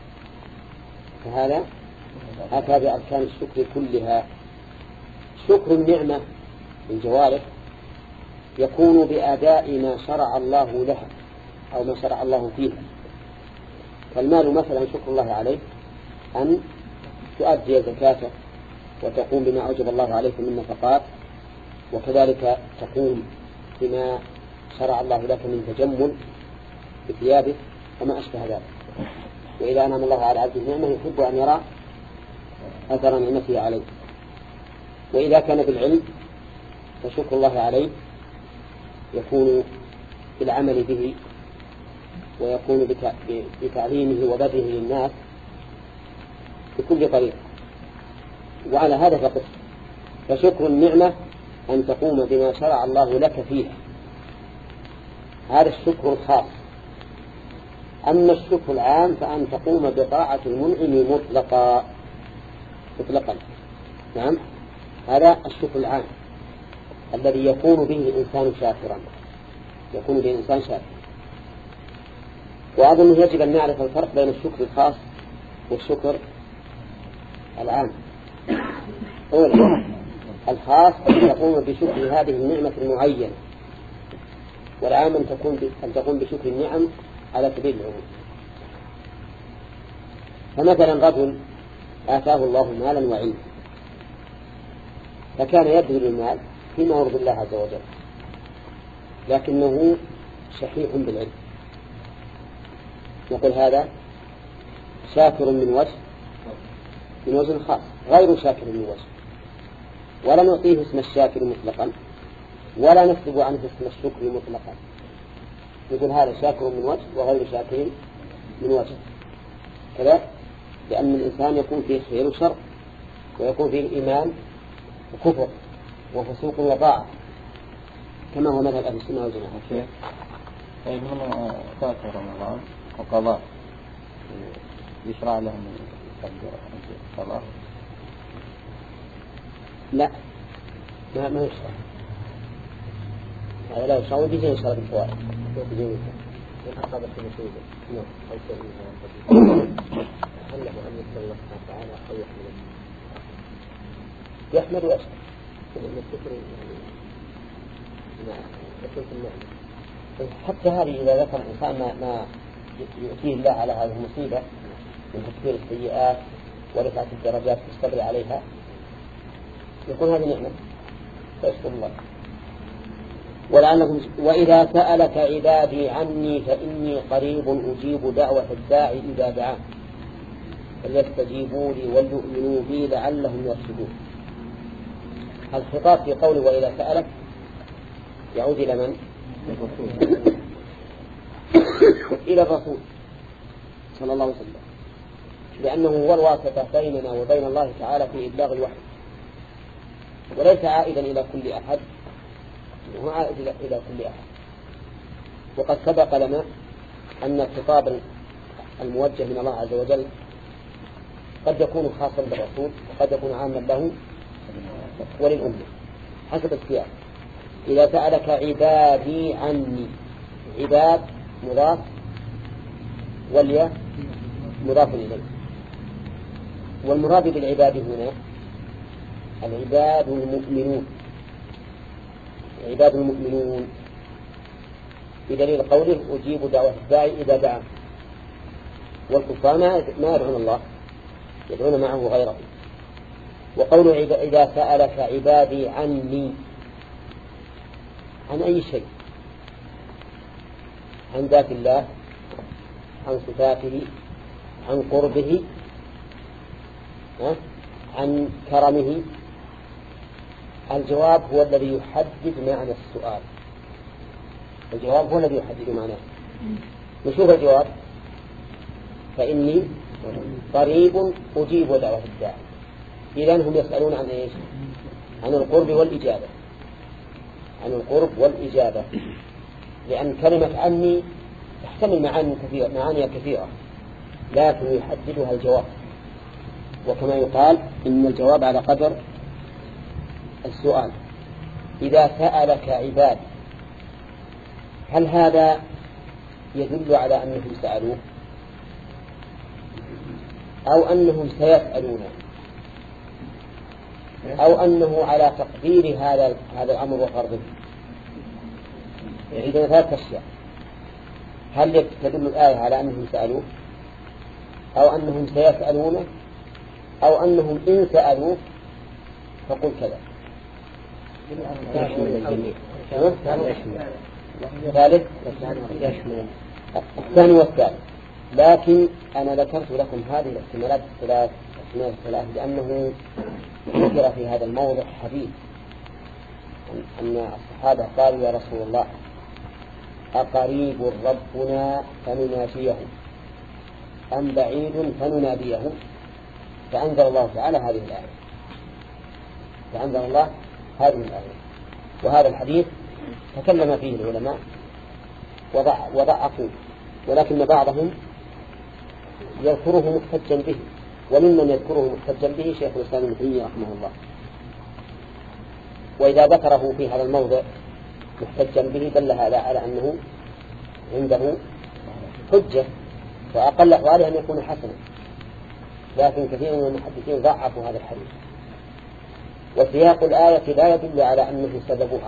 فهذا أتى بأركان الشكر كلها. شكر النعمة بالجوارح يكون بأداء ما شرع الله لها أو ما شرع الله فيها. فالمال مثلا شكر الله عليه أن تؤدي زكاته وتقوم بما أوجب الله عليك من نفقات، وكذلك تقوم بما شرع الله لك من تجمل بثيابك وما أشبه ذلك. وإذا أنعم الله على عبده نعمة يحب أن يرى أثر نعمته عليه. وإذا كان بالعلم فشكر الله عليه يكون بالعمل به، ويكون بتعليمه وبذله للناس بكل طريقة. وعلى هذا فقط. فشكر النعمة أن تقوم بما شرع الله لك فيها، هذا الشكر الخاص. أما الشكر العام فأن تقوم بطاعة المنعم مطلقا مطلقا نعم، هذا الشكر العام الذي يكون به الإنسان شاكرا، يكون به الإنسان شاكرا. وأظن يجب أن نعرف الفرق بين الشكر الخاص والشكر العام. أولا الخاص أن تقوم بشكر هذه النعمة المعينة، والعام أن تقوم أن تقوم بشكر النعم على سبيل العموم. فمثلا رجل آتاه الله مالا وعلما فكان يبذل المال فيما يرضي الله عز وجل، لكنه شحيح بالعلم، نقول هذا شاكر من وجه من وجه خاص، غير شاكر من وجه، ولا نعطيه اسم الشاكر مطلقا ولا نكتب عنه اسم الشكر مطلقا، نقول هذا شاكر من وجه وغير شاكر من وجه كذا، لأن الإنسان يكون فيه خير وشر، ويكون فيه إيمان وكفر وفسوق وطاعة، كما هو مذهب أهل السنة والجماعة. طيب هنا فات رمضان وقضاء يشرع لهم الصلاة؟ لا ما ما يشرع، هذا لا يشرع وبيجي يشرع بالفوائد وبيجي من أصابة المسؤولة. نعم. هل له أن يسأل الله سبحانه وتعالى أو يحمل يحمل ويشرع من الشكر يعني حتى هذه إذا ذكر الإنسان ما, ما يؤتيه الله على هذه المصيبة من تكفير السيئات ورفعة الدرجات والصبر عليها يقول هذه نعمة فاشكر الله. ولعلكم وإذا سألك عبادي عني فإني قريب أجيب دعوة الداعي إذا دعان فليستجيبوا لي وليؤمنوا بي لعلهم يرشدون. الخطاب في قوله وإذا سألك يعود إلى من؟ إلى الرسول صلى الله عليه وسلم، لأنه هو الواسطة بيننا وبين الله تعالى في إبلاغ الوحي، وليس عائدا إلى كل أحد، هو عائد إلى كل أحد. وقد سبق لنا أن الخطاب الموجه من الله عز وجل قد يكون خاصا بالرسول وقد يكون عاما له وللأمة حسب السياق. إذا سألك عبادي عني، عباد مضاف والياء مضاف إليه، والمراد بالعباد هنا العباد المؤمنون، عباد المؤمنون بدليل قوله أجيب دعوة الداعي إذا دعا. والكفار ما يدعون الله، يدعون معه غيره. وقوله إذا سألك عبادي عني، عن أي شيء؟ عن ذات الله، عن صفاته، عن قربه، عن كرمه. الجواب هو الذي يحدد معنى السؤال، الجواب هو الذي يحدد معناه. نشوف الجواب: فإني قريب أجيب دعوة الداعي. إذن هم يسألون عن إيش؟ عن القرب والإجابة، عن القرب والإجابة، لأن كلمة عني تحتمل معاني كثيرة معاني كثيرة لكن يحددها الجواب. وكما يقال إن الجواب على قدر السؤال. إذا سألك عباد، هل هذا يدل على أنهم سألوه أو أنهم سيسألون أو أنه على تقدير هذا هذا الأمر وفرضه؟ يعني ثلاث أشياء: هل تدل الآية على أنهم سألوه أو أنهم سيسألونه أو أنهم إن سألوه فقل كذا؟ ثالث الثاني والثالث. لكن أنا ذكرت لكم هذه الاحتمالات الثلاث الثلاث لأنه ذكر في هذا الموضع حديث أن الصحابة قالوا: يا رسول الله، أقريب ربنا فنناجيه أم بعيد فنناديه؟ فأنزل الله تعالى هذه الآية فأنزل الله هذه الآية وهذا الحديث تكلم فيه العلماء وضعفوه، ولكن بعضهم يذكره محتجا به، وممن يذكره محتجا به شيخ الإسلام ابن تيمية رحمه الله. وإذا ذكره في هذا الموضع محتجا به دل هذا على أنه عنده حجة، وأقل أحواله أن يكون حسنا، لكن كثير من المحدثين ضعفوا هذا الحديث. وسياق الآية لا يدل على أنه سببها،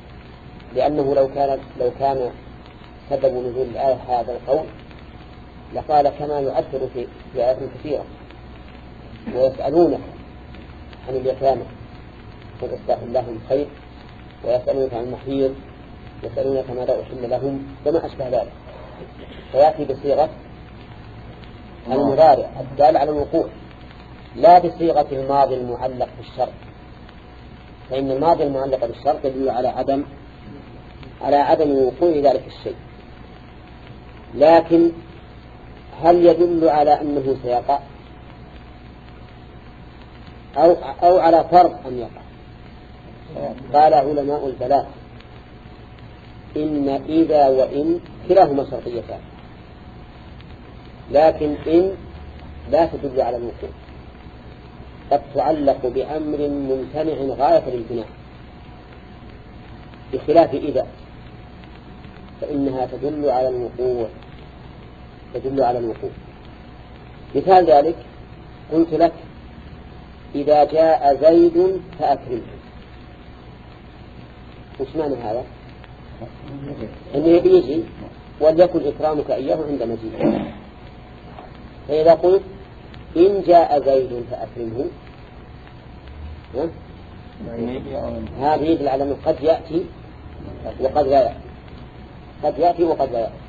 لأنه لو كان لو كان سبب نزول الآية هذا القول لقال كما يؤثر في في آيات كثيرة. ويسألونك عن اليتامى قل إصلاح لهم خير، ويسألونك عن المحيض، يسألونك ماذا أحل لهم، وما أشبه ذلك. فيأتي بصيغة المضارع الدال على الوقوع، لا بصيغة الماضي المعلق بالشرط، فإن الماضي المعلق بالشرط يدل على عدم على عدم وقوع ذلك الشيء. لكن هل يدل على أنه سيقع أو, أو على فرض أن يقع؟ قال علماء البلاغة إن إذا وإن كلاهما شرطيتان، لكن إن لا تدل على الوقوع، قد تعلق بأمر ممتنع غاية الامتناع، بخلاف إذا فإنها تدل على الوقوع تدل على الوقوع. مثال ذلك قلت لك إذا جاء زيد فأكرمه، وش معنى هذا؟ أنه يجي وليكن إكرامك إياه عند مجيئه. فإذا قلت إن جاء زيد فأكرمه، هذا يدل على أنه قد يأتي وقد لا يأتي، قد يأتي وقد لا يأتي.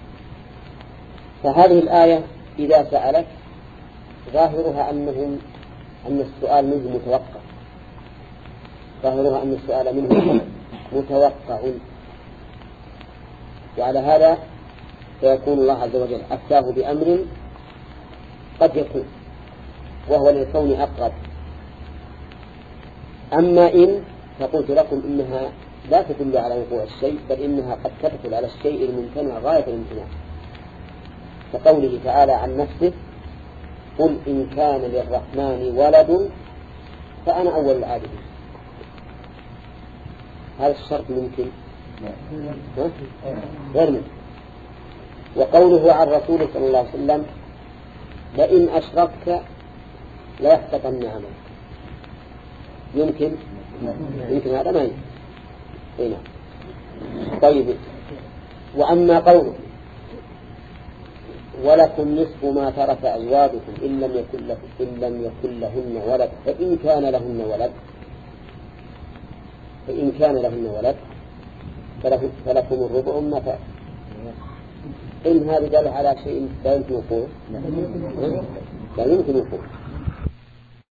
فهذه الآية إذا سألت ظاهرها أنهم أن السؤال منه متوقع، ظاهرها أن السؤال منه متوقع، وعلى هذا فيكون الله عز وجل أفتاه بأمر قد يكون وهو للكون أقرب. أما إن فقلت لكم إنها لا تدل على وقوع الشيء، بل إنها قد تدخل على الشيء الممتنع غاية الامتناع، كقوله تعالى عن نفسه قل إن كان للرحمن ولد فأنا أول العابدين. هذا الشرط ممكن؟ غير ممكن. وقوله عن رسوله صلى الله عليه وسلم لئن أشركت لا يحتقن عملك، يمكن؟ يمكن هذا ما يمكن. هنا طيب. وأما قوله ولكم نصف ما ترك أزواجكم إن لم يكن له إن لم يكن لهن ولد فإن كان لهن ولد فإن كان لهن ولد فلكم الربع مما ترك. إن هذا دل على شيء لا يمكن وقوعه، لا يمكن وقوعه.